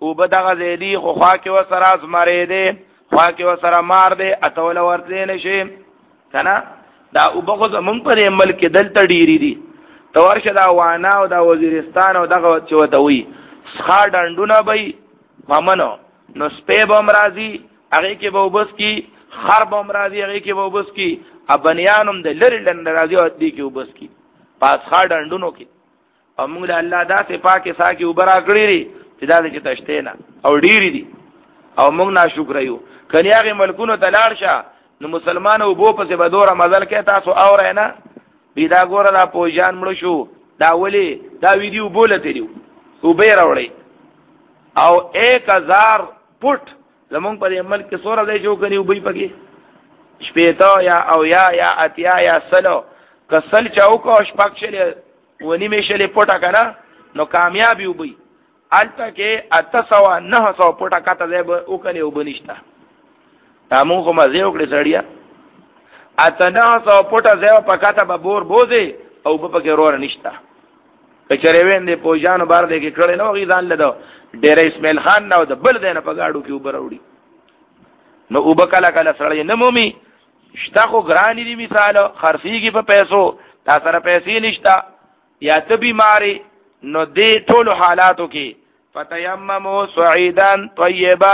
او بدغه زیدی خو خوا کې وسره زمری دی خوا کې وسره مار دی اتول ورته نشي کنه دا او بغه زمون پر عمل کې دلته ډیری دي تو ورشه دا وانا او دا وزیرستان او دغه چوته وي ښا ډندونه به ومنو نو سپې بم راځي هغه کې به وبس کی خر بم راځي هغه کې به وبس کی ابنیانم د لری لند راځي او دې کې وبس کی پاس ښا ډندونو کې او موږ له الله داسې پاکه ساکي وبرا کړی چې دا چې تشته نه او ډیری دي او موږ ناشکر یو کني هغه ملکونو تلاړ شه نو مسلمانو بو په څه بدوره مزل کې تاسو اورئ نه پیدا ګوره دا پوجان مړ شو دا ولی دا ویډیو بولته دیو او به راوړی او ایک هزار فٹ زمونږ په عمل کې سوره دی جو کني وبې پکې شپېته یا او یا یا اتیا یا سلو کسل چاوکو شپک شلې ونی می شلې پټه کنه نو کامیابی وبې الته کې اته سو نه سو پټه کاته دی او کني وبنيشتا تاسو خو مزه وکړئ سړیا اته نه سو پټه ځای په کاته به بور بوزي او په پکې رور نشتا کچره ویندې پوجانو بار دې کې کړي نو غیزان لدو ډېر اسماعیل خان نو د بل دینه په گاډو کې وبروړي نو وبکلا کلا سړی نمومي شتا خو ګرانی دي مثال خرفيږي په پیسو تا سره پیسې نشتا یا ته بیماری نو دې ټول حالاتو کې فتیمموا صعیدا طیبا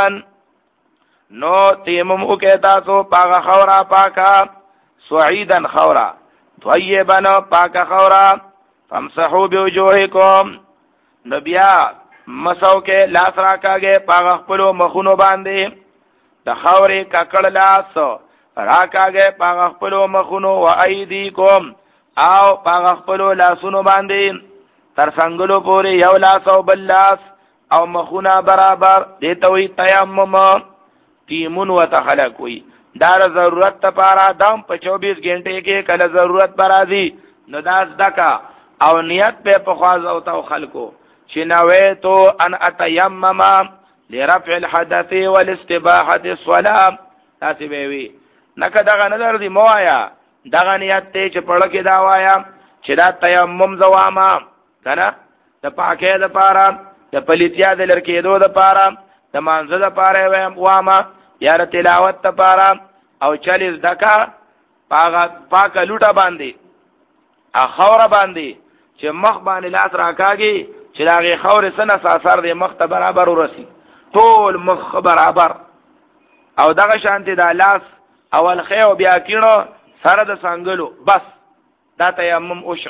نو تیمم وکړه تاسو پاکه خورا پاکه صعیدا خورا طیبا پاکه خورا فامسحوا بوجوهکم نبیا مسو کې لاس راکاږي پاغه خپل مخونو باندې د خورې ککړ لاس راکاږي پاغه خپل مخونو و ایدیکم او پاغه خپل لاسونو باندې تر څنګهلو پورې یو لاس او بل لاس او مخونه برابر دې ته وي تیمم تیمون وتخلق وي دا ضرورت لپاره دم په چوبیس غنټه کې کله ضرورت برازي نو داس دکا او نیت په پخواز او تو خلقو چې نویتو ان اتیمم لرفع الحدث والاستباحه الصلاه تاسو به وی نکه دغه نظر دی موایا دغه نیت ته چې پړه کې دا وایا چې دا تیمم زوامه کنه د پاکه د پاره د پلیتیا د لړکېدو د پاره د مانزه د پاره وامه یا تلاوت د پاره او چالیس دکا پاګه پاکه لوټه باندې اخوره باندې چې مخ باندې لاس راکاږي چې داغه خور سنه ساسر دی مخ ته برابر ورسی ټول مخ برابر او دغه شانتي د لاس اول خيو بیا کینو سره د سانګلو بس دا تیمم وشو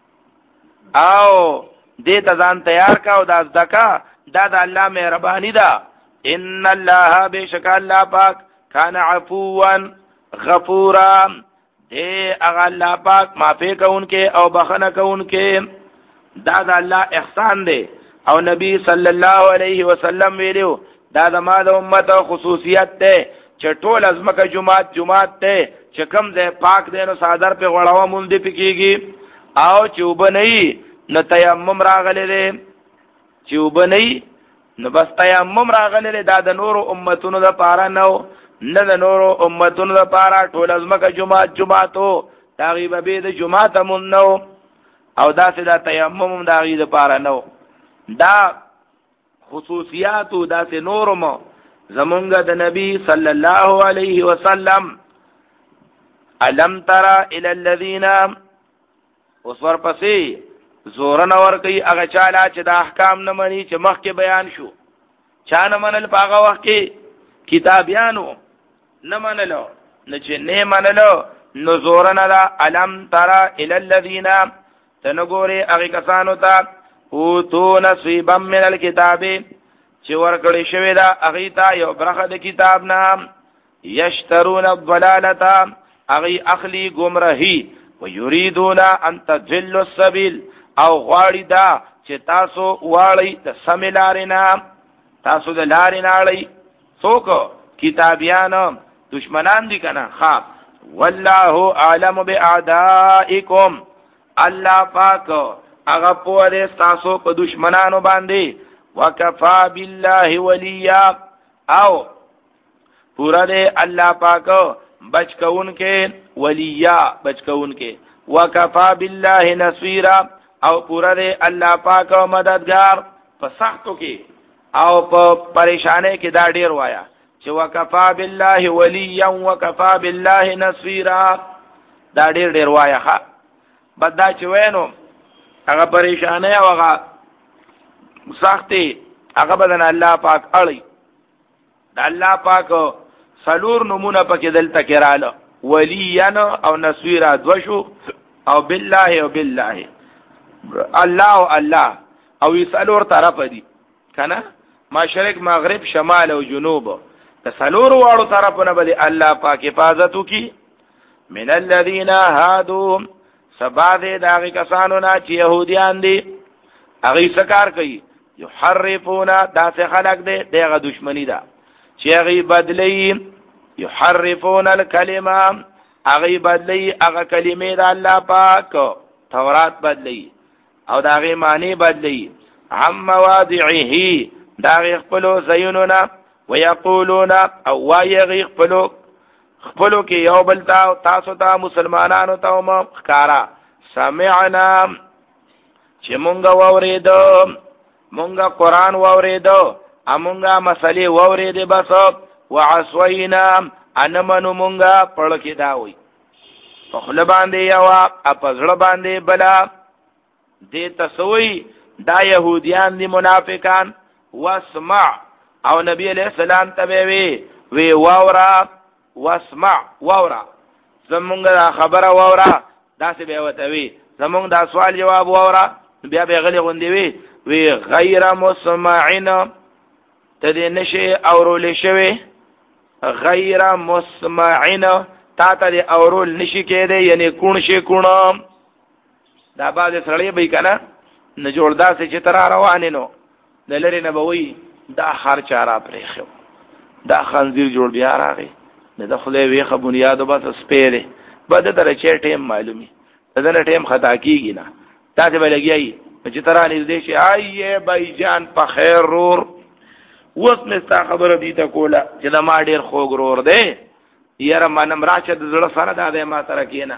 او دې ته ځان تیار کا او د ځکا دا د الله مهرباني ده ان الله بشک الله پاک کان عفوا غفورا اے اغا اللہ پاک معافی کونکے او بخنہ کونکے دا دا اللہ احسان دے او نبی صلی اللہ علیہ وسلم ویلیو دا دا ما دا امت خصوصیت تے چه ټول ازمک جماعت جماعت تے چه کم دے پاک دے نو صادر پہ غڑاو مندی پکیگی او چوب نئی نو تیمم راغلے دے چوب نئی نو بس تیمم راغلے دے دا دا نور امتونو دا پارا نو نه د نورو امتونو لپاره ټول ازمکه جمعات جمعاتو تغیب به د جمعات مون نو او داسې دا تیمم د غي لپاره نو دا خصوصیات داسې نورم زمونږ د نبی صلی الله علیه وسلم الم ترى الى الذين وصور پسې زور نه ور کوي هغه چاله چې د احکام نه مني چې مخکې بیان شو چا نه منل پاغه وخت کې کتابیانو نه منلو نه چې نه منلو نو زور نه دا الم ترى الى الذين تنګوري هغه کسانو ته او تو نصيبا من الكتاب چې ورکړی شوی دا هغه ته یو برخه د کتاب نام یشترون الضلاله هغه اخلی گمراهی ويريدون ان تضلوا السبيل او غواړي دا چې تاسو واړی د سمیلارینا تاسو د لارې ناړی څوک کتابیان دشمنان دي کنه ها والله اعلم باعدائکم الله پاک هغه په دې تاسو په دشمنانو باندې وکفا بالله ولیا او پورا دې الله پاک بچ کون کې ولیا بچ کون کې وکفا بالله نصيرا او پورا دې الله پاک مددگار په سختو کې او په پریشانه کې دا ډیر وایا چې وکفا بالله ولیا وکفا بالله نصيرا دا ډیر ډیر وایا ها بدا چې وینو هغه پریشانه او هغه سختي هغه بدن الله پاک اړي د الله پاک سلور نمونه پکې دلته کړهاله ولیا او نصيرا دوشو او بالله او بالله الله او الله او سلور طرف دي کنه مشرق مغرب شمال او جنوب د سلور واړو طرفونه به الله پاک حفاظت وکي من الذين هادوا سباده داغي کسانو نه چې يهوديان دي هغه سکار کوي يحرفون داسې خلق دي دغه دشمنی ده چې هغه بدلی يحرفون الكلمه هغه بدلی هغه کلمې د الله پاک تورات بدلی او داغه معنی بدلی عم مواضعه داغه خپلو زینونا ويقولون او وایغ خپلو خپلو کې یو بل تا تاسو ته مسلمانانو ته مو ښکارا سمعنا چې مونږ واورېدو مونږ قران واورېدو امونږه مسلې واورېدې بس وعصوینا انمنو مونږه پړ کې دا وي په خپل باندې یو په ځړ باندې بلا دې تسوي دا يهوديان دي منافقان واسمع او نبی علیہ السلام ته وی وی واورا واسمع واورا زمونږ دا خبره واورا دا څه به وته وی زمونږ دا سوال جواب واورا بیا به غلي غوندي وی وی غیر مسمعين ته دې نشي اورول شوی غیر مسمعين تا ته دې اورول نشي کېده یعنی کون شي کون دا باندې سړی به کنه نه جوړدا څه چې تر روان نو دلری نه بوي دا هر چارا پرېخو دا خنزیر جوړ بیا راغی نه د خله ویخه بنیادو بس سپېره بده تر چې ټیم معلومي دغه ټیم خطا کیږي نه تاسو به لګیای چې تر نږدې شي آیه بای جان په خیر رور وس مستا خبره دي ته کوله چې دا ما ډیر خوګ رور دی یاره منم راشه د زړه سره دا د ما سره کینا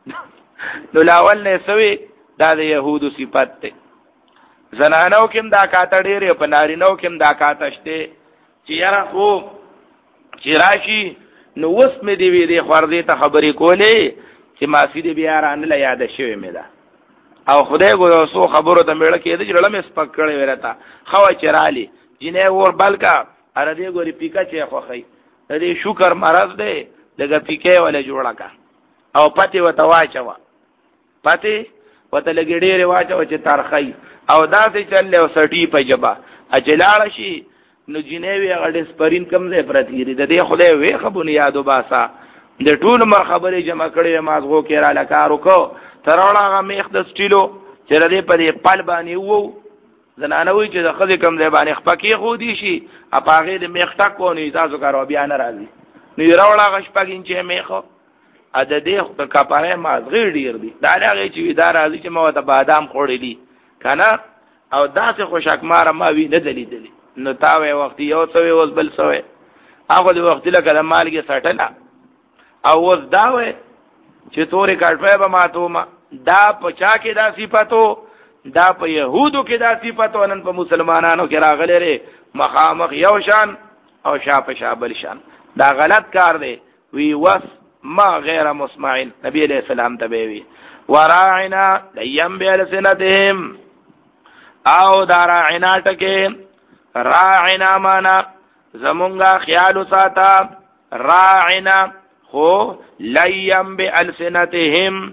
نو لاول نه سوي دا د يهودو صفات ته زنانو کوم دا کاته ډېر په نارینو کوم دا کاته شته چې یاره خو چې راشي نو وس مې دی وی دی خور دې ته خبرې کولې چې ما سي دې بیا رانه لا یاد شوي مې دا او خدای ګورو سو خبرو ته مړ کېد چې لړم سپک کړي ورته خو چرالي جنې ور بلکا ار دې ګوري پیکا چې خو خي دې شکر مرز دې دغه پیکې ولا جوړه کا او پتی وته واچوا پتی وته لګې ډېر واچو چې تارخی او دا څه چلې او سټی په جبا اجلاړ شي نو جنېوی غړې سپرین کم دې پرتیری د دې خدای وې خبونه یادو باسا د ټول مر خبرې جمع کړې مازغو کې را لکارو کو ترونه میخ د سټیلو چې ردې په دې پل باندې وو زنانوي چې د خځې کم دې باندې خپکی خو دي شي اپاغه دې میخ ټک کو نه تاسو کارو بیا نه راځي نو یراوړه غشپګین چې میخو ا د دې کپاره مازغې ډیر دي دا لغه چې اداره راځي چې مو ته بادام خوړلې کنه او داسې خوشک مار ما وی نه دلی دلی نو تاوې وخت یو څو اوس بل څو هغه د وخت لکه د مالګي سټلا او اوس دا وې چې تورې کټوي به ماتو ما دا پچا کې دا صفاتو دا په يهودو کې دا صفاتو نن په مسلمانانو کې راغلي لري مخامخ یو شان او شاپ شابل شان دا غلط کار دی وی وس ما غیر مسمعين نبی علیہ السلام تبوی وراعنا لیم بلسنتهم او داراعنا ټکه راعنا معنا زمونږه خیال ساته راعنا خو لیم بالسنتهم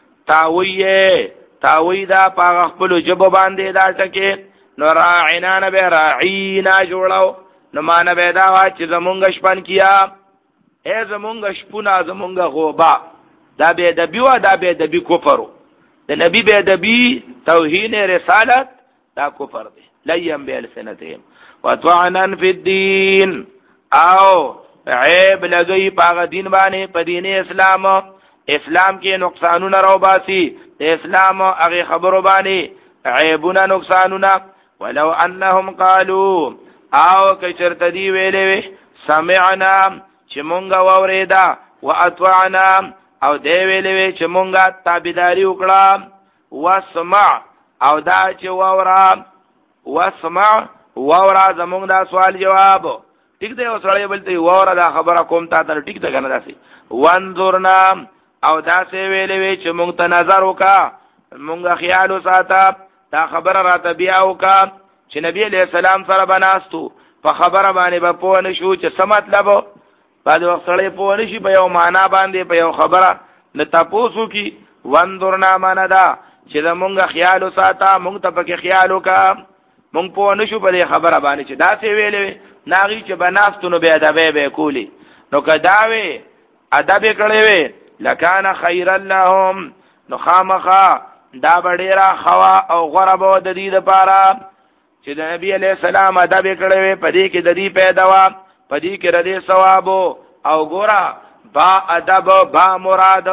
تاویه تاویدا په خپل جبه باندې دا ټکه نو راعنا نه به راعینا جوړاو نو معنا به دا وا چې زمونږه شپن کیا ای زمونږ شپونه زمونږ غوبا دا به د بیو دا به د بی کفرو د نبی به د بی توهین رسالت دا کفر دی لیم بالسنتهم وطعنا فی الدین او عیب لګی په دین باندې په دین اسلام اسلام کې نقصانونه راو باسي د اسلام هغه خبرو باندې عیبونه نقصانونه ولو انهم قالوا او کچرت دی ویلې سمعنا چې مونږه واورېدا واطعنا او دی ویلې چې مونږه تابعداري وکړه واسمع او دا چې واورا واسمع وورا زمونږ دا سوال جواب ټیک دی. اوسړی بلته وورا دا خبره کوم تا ته ټیک ده کنه داسي وانظرنا او داسې ویلې وی چې مونږ ته نظر وکا مونږه خیال وساته دا خبره راته بیا وکا چې نبی علیہ السلام سره بناستو په خبره باندې به پوه نشو چې څه مطلب بعد وخت سره پوه نشي په یو معنا باندې په یو خبره نه تاسو کی وانظرنا معنا دا چې دا مونږه خیال وساته مونږ ته پکې خیال وکا مونږ پوه نشو په دې خبره باندې چې دا څه ویلې ناغي چې بناستو نو به ادب به کولی نو کداوي ادب کړي وي لکان خیر لهم نو خامخا دا بډیرا خوا او غربو د دې لپاره چې د نبی علی السلام ادب کړي وي پدې کې د دې پیداوا پدې کې ردی ثواب او ګورا با ادب با مراد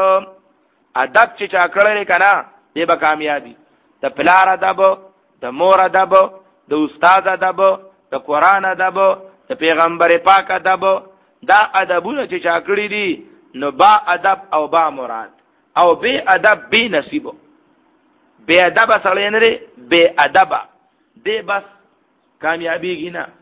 ادب چې چا کړي کنه دې به کامیابی د پلار ادب د مور ادب د استاد ادب د قران ادب د پیغمبر پاک ادب دا ادبونه چې چا کړي دي نو با ادب او با مراد او بے ادب بے نصیبو بے ادب سره نه لري بے ادب دې بس کامیابی نه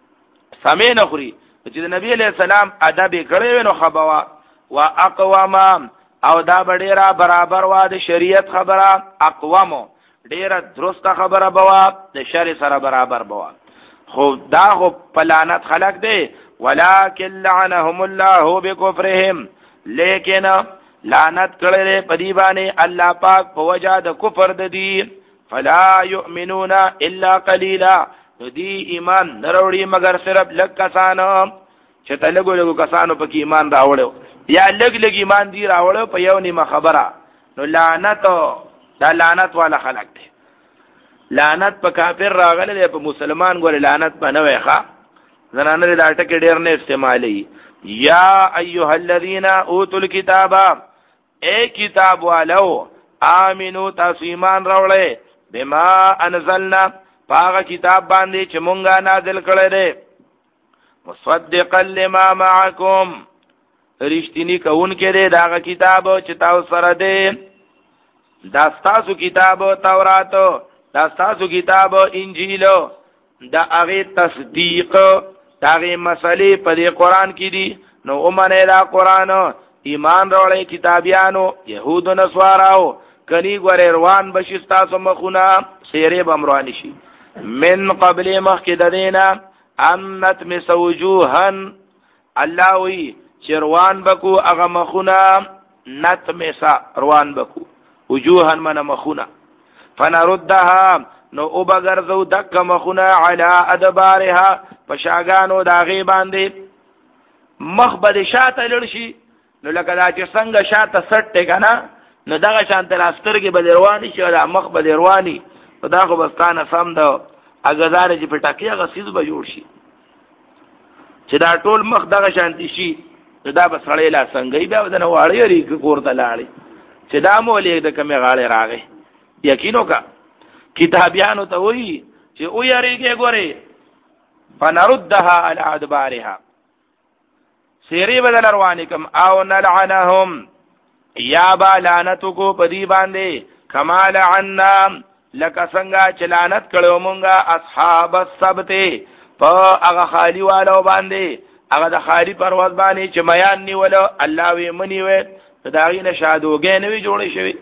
سمې نه خوري چې د نبی علیہ السلام ادب کړي نو خبوا وا اقوام او دا ډیره برابر وا د شریعت خبره اقوام ډیره درسته خبره بوا د شری سره برابر بوا خو دا خو پلانت خلق دی ولکن لعنهم الله بكفرهم لیکن لعنت کړي په دی باندې الله پاک په وجه د کفر د دی فلا يؤمنون الا قليلا دی ایمان نروړي مگر صرف لږ کسانو چې تلګو لګو کسانو په ایمان راوړو یا لګ لګ ایمان دی راوړو په یو نیمه خبره نو لعنت دا لعنت والا خلق دی لعنت په کافر راغله دی په مسلمان ګور لعنت په نه ویخه زنانه دا ټکي ډیر نه استعمالي یا ایها الذين اوتوا الكتاب اے کتاب والو امنو تاسو ایمان راوړې بما انزلنا پاغه کتاب باندې چې مونږه نازل کړی دی مصدقا لما معكم رښتینی کوونکی دی دا کتاب چې تاسو سره دی دا تاسو کتاب تورات دا تاسو کتاب انجیل دا هغه تصدیق دا هغه مسلې په دې قران کې دي نو اومنه دا قران ایمان راوړې کتابیانو يهود او نصاراو کني ګور روان بشستا سم مخونه سیره بمروان شي من قبل مخکد دینا امنت مسوجوهن الله وی چروان بکو اغه مخونه نت مسا روان بکو وجوهن من مخونه فنردها نو او بغرزو دک مخونه علی ادبارها پشاگانو داغي باندې مخبد شاته لړشي نو لکه دا چې څنګه شاته سټ کنه نو دغه شانت راسترګي بدرواني شي دا مخ بدرواني دا خو بستانه سم ده اګزار چې پټاکیا غسیز به جوړ شي چې دا ټول مخ دغه شانتی شي دا بسړې لا څنګه بیا ودنه واړی ری کور ته لاړی چې دا مولې د کمه غاړې راغې یقینو کا کتابیانو ته وایي چې او یریږي ګوره فنردها على ادبارها سیری بدل روانکم او نلعنهم یا با لعنتکو پدی باندې کما لعنا لکه څنګه چلانت کړو مونږه اصحاب السبت په هغه خالی والو باندې هغه د خالی پرواز باندې چې میان نیولو الله وی منی وي داغینه شادوګې نه وی جوړې شوی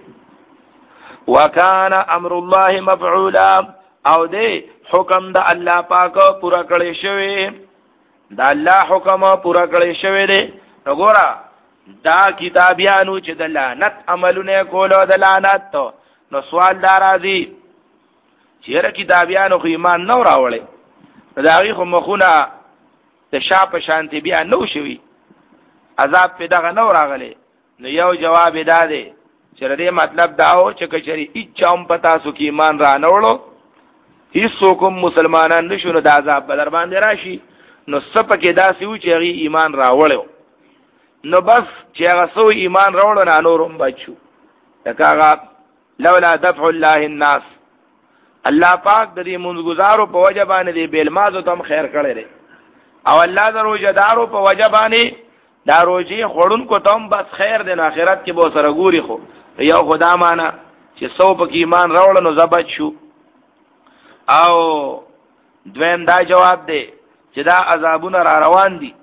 وکانه امر الله مفعولا او دې حکم د الله پاک پورا کړی شوی دا الله حکم پورا کړی شوی دی وګوره دا کتابیانو چې د لعنت عملونه کولو د لعنت نو سوال دار ازي چیرې کتابیانو خو ایمان نو راوړي دا غي خو مخونه د شاپ شانتی بیا نو شوی عذاب په دغه نو راغلي نو یو جواب داده چې دې مطلب داو چې کچري اچام پتا سو کې ایمان را نوړو هیڅ کوم مسلمانان نشو د عذاب بدر باندې راشي نو سپکه داسې و چې غي ایمان راوړو نو بس چې هغه سو ایمان راوړل نه نورم بچو دغه لولا دفع الله الناس الله پاک د دې منځګزارو په وجه باندې دی بیل مازو تم خیر کړی دی او الله د روزدارو په وجه باندې دا روزي خورون کو تم بس خیر دی، آخرت کې به سره ګوري. خو یو خدا معنا چې سو په ایمان راوړل نو زبد شو او دویم دا جواب دی چې دا عذابونه را روان دي،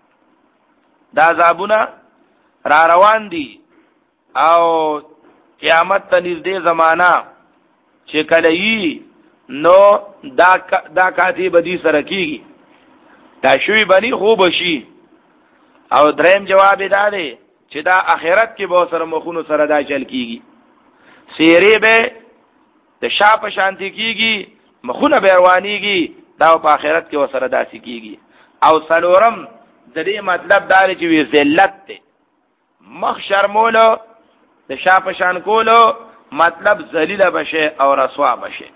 دا عذابونه را روان دي او قیامت ته نږدې زمانہ چې کله یي نو دا دا کاتی بدی سره کیږي، دا شوی بنی خوب شي. او دریم جواب دا دی چې دا آخرت کې به سره مخونو سره دا چل کیږي، سیری به د شاپ شانتی کیږي، مخونه به روانيږي، دا په آخرت کې وسره داسي کیږي. او سلورم د دې مطلب دا چې وی ذلت ته مخ شرمولو د شاپ شان کولو مطلب ذلیل بشه او رسوا بشه،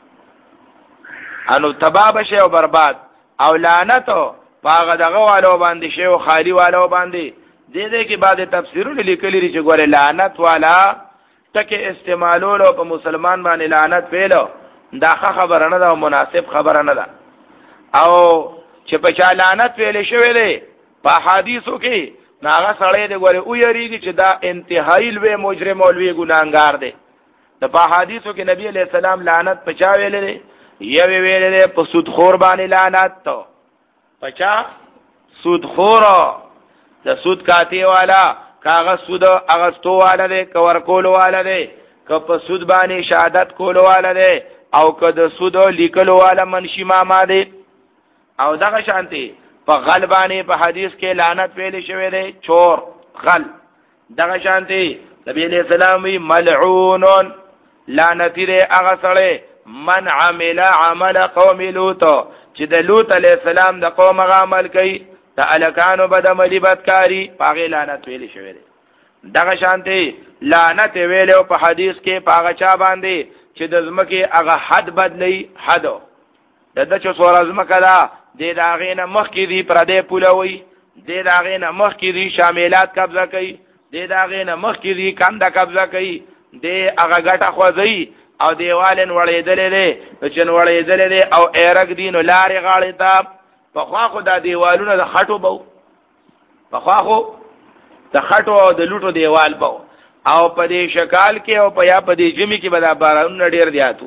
انو تباہ بشه او برباد او لعنتو پاغه دغه والو باندې شی او خالی والو باندې. دې دې کې بعد تفسیرونه لیکلي چې ګوره لعنت والا تکه استعمالولو په مسلمان باندې لعنت ویلو دا خبره نه ده او مناسب خبره نه ده. او چې په چا لعنت ویلې شوی دی په حدیثو کې ناغه سړی دی ګوره او یریږي چې دا انتهایی لوی مجرم او لوی ګناهګار دی. د په حدیثو کې نبی علیہ السلام لعنت پچا ویلې دی، یو ویلې په سود خور باندې لعنت تو پچا سود خور د سود کاتی والا کاغذ سود اغستو والا دی، کور کولو والا دی، که په سود باندې شهادت کولو والا دی، او که د سود لیکلو والا منشي ماما دی. او دغه شانتي په غل باندې په حدیث کې لعنت ویل شوی دی، چور غل. دغه شانتي نبی علیہ السلام وی ملعون لعنتی دی هغه سره من عمل عمل قوم لوط چې د لوط علیہ السلام د قوم عمل کوي د الکانو بدعملی بدکاری پاغه لعنت ویل شوی دی. دغه شانتي لعنت ویلو په حدیث کې پاغه چا باندې چې د زمکه هغه حد بدلی حد د د چو سور زمکه دا د داغې نه مخ کې دی پر دې پولوي، د داغې نه مخ کې دی شاملات قبضه کوي، د داغې نه مخ کې دی کنده قبضه کوي، د هغه ګټه خوځي او دیوالن وړېدلې دي چې وړېدلې دي او ایرک دین لارې غاړې ته په خوا خو د دیوالونو د خټو بو په خوا خو د خټو او د لوټو دیوال بو او په دې شکال کې او په یا په دې جمی کې به دا بارانونه ډیر دیاتو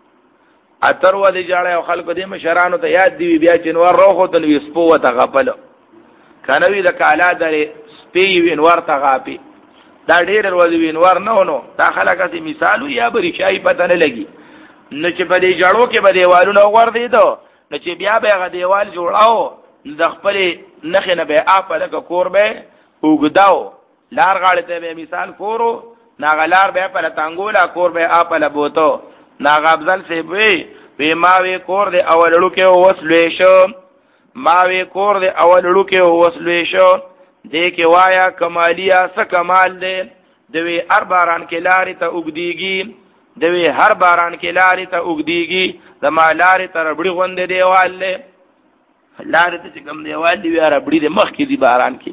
اتر و دې جاړه او خلکو دې مشرانو ته یاد دی بیا چې نور روخو ته وي سپو وته غپل کنوي د کالا درې سپي وینور ته غاپي دا ډیر ورځې وینور نه ونو دا خلکه مثالو یا بری شای پته نه لګي نو چې په دې جاړو کې به دیوالونه ور دي دو نو چې بیا به غ دیوال جوړاو د خپل نخ نه به اپ لکه کور به وګداو لار غاړه ته به مثال کورو ناغلار به په تانګولا کور به اپ له بوتو ناغابزل سی وی وی ما وی کور دی اول لړو کې وسلې شو ما وی کور دی اول لړو کې وسلې شو دې کې وایا کمالیا س کمال دی دوی هر باران کې لارې ته وګدیږي دوی هر باران کې لارې ته وګدیږي د ما لارې ته ربړي غوندې دیوال له لارې ته کوم دیوال دی ربړي د مخ کې دی باران کې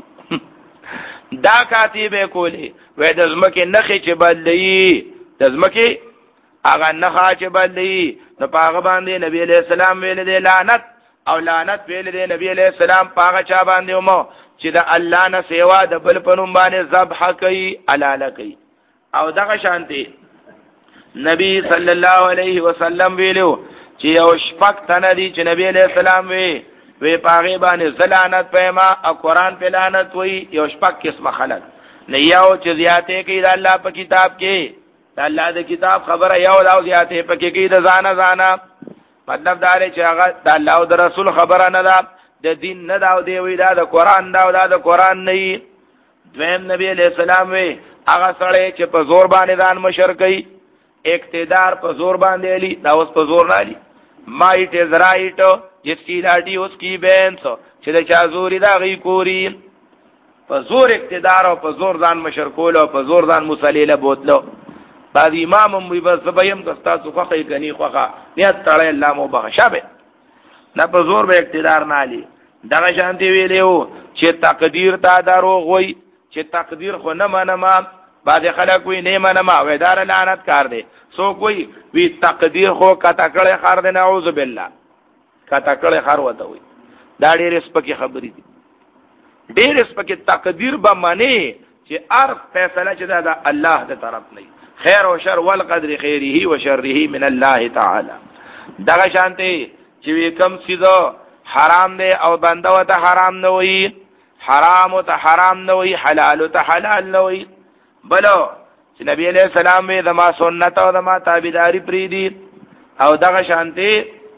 دا کاتبه کولی وې د زمکه نخې چې بدلی د زمکه هغه نخا چې بدلی نو پاغه باندې نبی علیہ السلام ویل دی لعنت او لعنت ویل دی نبی علیہ السلام پاغه چا باندې ومو چې د الله نه سیوا د بل پنوم باندې ذبح کوي علاله کوي. او دغه شانتي نبی صلی الله علیه وسلم ویلو چې یو شپک تنه دی چې نبی علیہ السلام وی وی پاغه باندې زلانت پېما او قران په لعنت وی یو شپک قسم خلق نه یو چې زیاته کوي د الله په کتاب کې د الله د کتاب خبره یو دا زیاته پکې کوي د ځانه ځانه مطلب دا لري چې هغه د الله او د رسول خبره نه ده د دین نه دا دی وی دا د قران دا دا د قران نه. دویم نبی علیہ السلام وی هغه سره چې په زور باندې ځان مشر کوي اقتدار په زور باندې علی دا اوس په زور نه علی مایټ از رائټ جس کی لاټي اوس کی بینس چې د چا زوري دا غي کوری په زور اقتدار او په زور ځان مشر کول او په زور ځان مصلیله بوتلو. بعد امام مې بس بیم که تاسو خو کوي کني خوخه نیت تړای الله مو بخښه نه په زور به اقتدار نه علی. دغه شانتی ویلو چې تقدیر تا دروغ وای چې تقدیر خو نه منما بعد خلک وی نه منما وې دار لعنت کار دی سو کوئی وی تقدیر خو کته کړه خار دی نعوذ بالله کته کړه خار وته وي دا ډېر سپکه خبرې دي ډېر سپکه تقدیر به معنی چې ار فیصله چې دا د الله د طرف نه خیر او شر والقدر خیره و شره من الله تعالی. دغه شانته چې وی کم سیزو حرام دی او بنده وته حرام نه وي، حرام ته حرام نه وي، حلال ته حلال نه وي. بلو چې نبی علیہ السلام وی زما سنت او زما تابعداري پری دي او دغه شانتي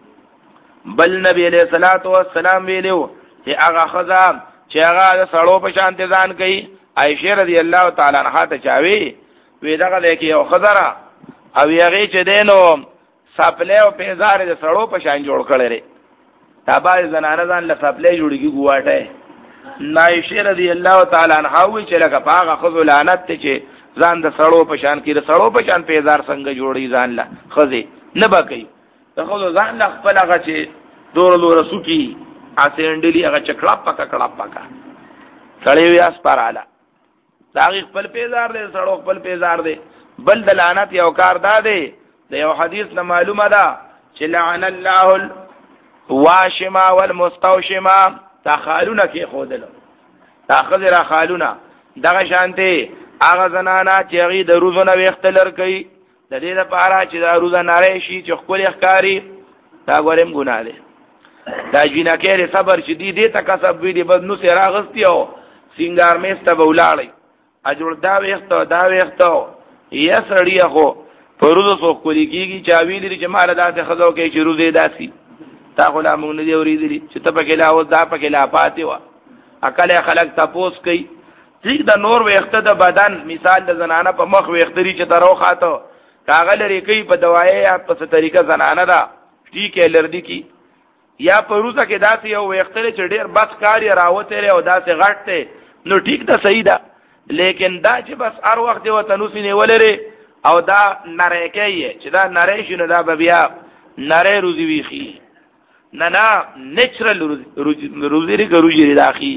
بل نبی علیہ الصلوۃ والسلام ویلو چې هغه خزام چې هغه سړو په شانتي ځان کوي. عائشہ رضی الله تعالی عنها ته چاوي وی دغه لکه یو خزره او یغه چې دینو سپلې او پیزار د سړو په شان جوړ کړي لري. تابع زنانه ځان له سپلې جوړیږي ګواټه. عائشہ رضی الله تعالی عنها وی چې لکه پاغه خزو لعنت ته چې ځان د سړو په شان کې د سړو په شان پیزار څنګه جوړي ځان له خزي نه بکې د خزو ځان له خپل هغه چې دور دور سکی اسندلی هغه چکړه پکا کړه پکا سړی ویاس پراله داغی خپل پیزار دی سړو خپل پیزار دی. بل د لعنت یو کار دا دی د یو حدیث نه معلومه ده چې لعن الله الواشما والمستوشما تخالونه کې خودل تاخذ را خالونه دغه شانته هغه زنانا چې هغه د روزونه وختلر کوي د دې لپاره چې دا روزه نری شي چې خپل ښکاری دا ګورم ګناه ده. دا جنکه صبر شدید دې تکسب وی دی بد نو سره غستی او سنگار میسته بولاړي اجور دا وختو دا وختو یا سړی خو پروزه سو کولی کیږي چا ویلې چې مال داسه خزو کې چې روزه داسي تا غلامونه دی اوریدلی چې ته پکې لا او دا پکې لا پاتې و عقل خلق تاسو کوي ټیک دا نور وخته د بدن مثال د زنانه په مخ وختري چې درو خاطو کاغل لري کوي په دوايي یا په څه طریقه زنانه دا ټیک لردي کی یا پروزه کې داسې یو وختره چې ډیر بس کاری راوته او داسې غټته نو ټیک دا صحیح ده. لیکن دا چې بس هر وخت یو تنوسی نیولره او دا نری کوي چې دا نری شنو دا بیا نری روزي ویخي نه نه نیچرل روزي روزي لري روزي راخي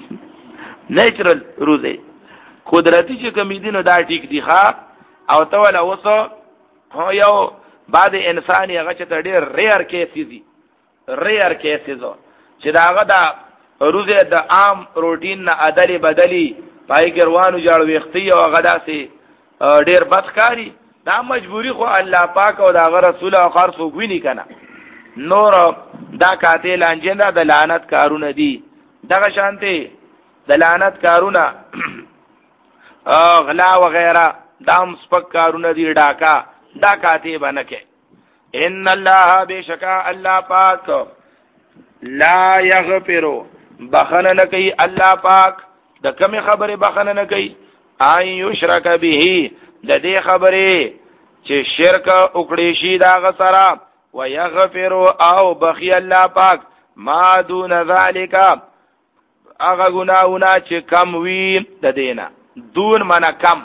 نیچرل روزي قدرتي چې کمیدینو دا ټیک دی ښا او ته ولا وسو هو یو بعد انسان هغه چې ډېر ریئر کیسز دي ریئر کیسز چې داغه دا روزه د عام روټین نه عدالي بدلی پای ګروانو جوړ وختي او غدا سي ډېر بدکاری دا مجبوری خو الله پاک او دا رسول او خرصو ویني کنه نور دا قاتل انجنده د لعنت کارونه دي دغه شانته د لعنت کارونه غلا و غیره دام سپک کارونه دي ډاکا دا کاتب نه کې. ان الله بشکا الله پاک لا یغفر بخنه نه کوي الله پاک د کوم خبره بخنه نه کوي ان یشرک به د دې خبره چې شرک وکړي شي دا غسرا ويغفر او بخي الله پاک ما دون ذالک هغه ګناونه چې کم وي د دینه دون معنا کم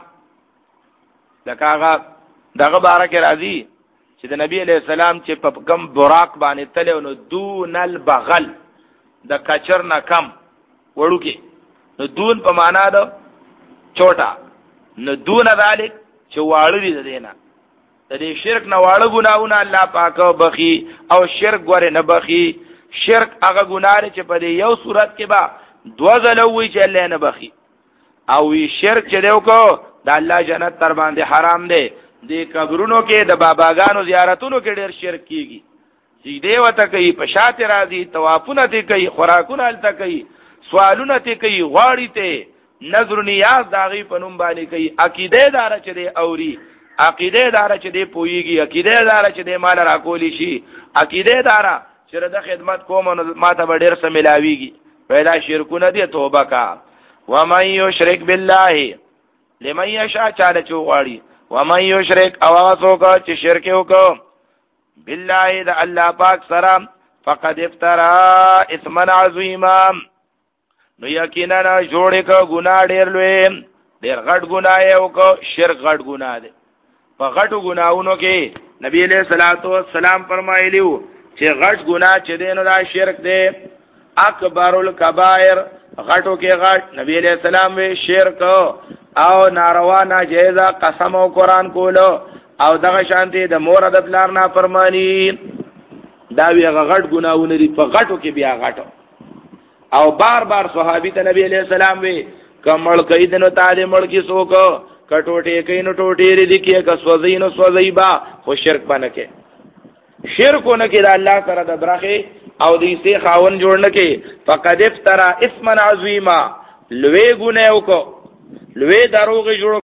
لکه هغه دغه بارک راځي چې د نبی علیہ السلام چې په کم براق باندې تلو نو دون البغل د کچر نه کم وړو کې نو دون په معنا ده چوټا نو دون ذالک چې واړو دي د دینه د دې شرک نه واړو ګناونه الله پاک بخي او شرک غره نه بخي. شرک هغه ګناه چې په یو صورت کې با دوزلوي چې الله نه بخي او وی شرک چې دیو کو د الله جنت تر باندې حرام دی. د قبرونو کې د باباګانو زیارتونو کې ډېر شرک کیږي چې دیو ته کوي په شاته راځي توافونه ته کوي خوراکونه الته کوي سوالونه ته کوي غواړي ته نظر نیاز داغي پنوم باندې کوي عقیده دار چې دی اوري عقیده دار چې دی پويږي عقیده دار چې دی مال راکولی شي عقیده دار چې د خدمت کوم ماته به ډېر څه ملاويږي پیدا شرکونه دي توبه کا. ومن یشرک بالله لمن یشاء چاله چوغاړي ومن یشرک اواسو کا چې شرک وکړو بالله د الله پاک سره فقد افترا اثما عظیما نو یقینا جوړه کا ګناه ډېر لوی ډېر غټ ګناه یو کو شرک غټ ګناه دی. په غټو ګناہوں کې نبی علیہ الصلوۃ والسلام فرمایلیو چې غټ ګناه چې دینو دا شرک دی اکبر الکبائر غټو کې غټ نبی علیہ السلام وی شرک او ناروا ناجیز قسم او قران کولو او دغه شانتي د مور د پلار نه فرمانی دا وی غټ ګناونه دي په غټو کې بیا غټو او بار بار صحابي ته نبی علیہ السلام وی کمل کیدنو تعالی مړ کی سوک کټوټه کین ټوټه ری دي کې کسوځین سوځیبا خو شرک باندې کې شرکو نه کې د الله سره د برخه او دې سي خاون جوړ نه کې فقد افترا اسما عظیما لوی ګناه وکړو لوی دروغ جوړ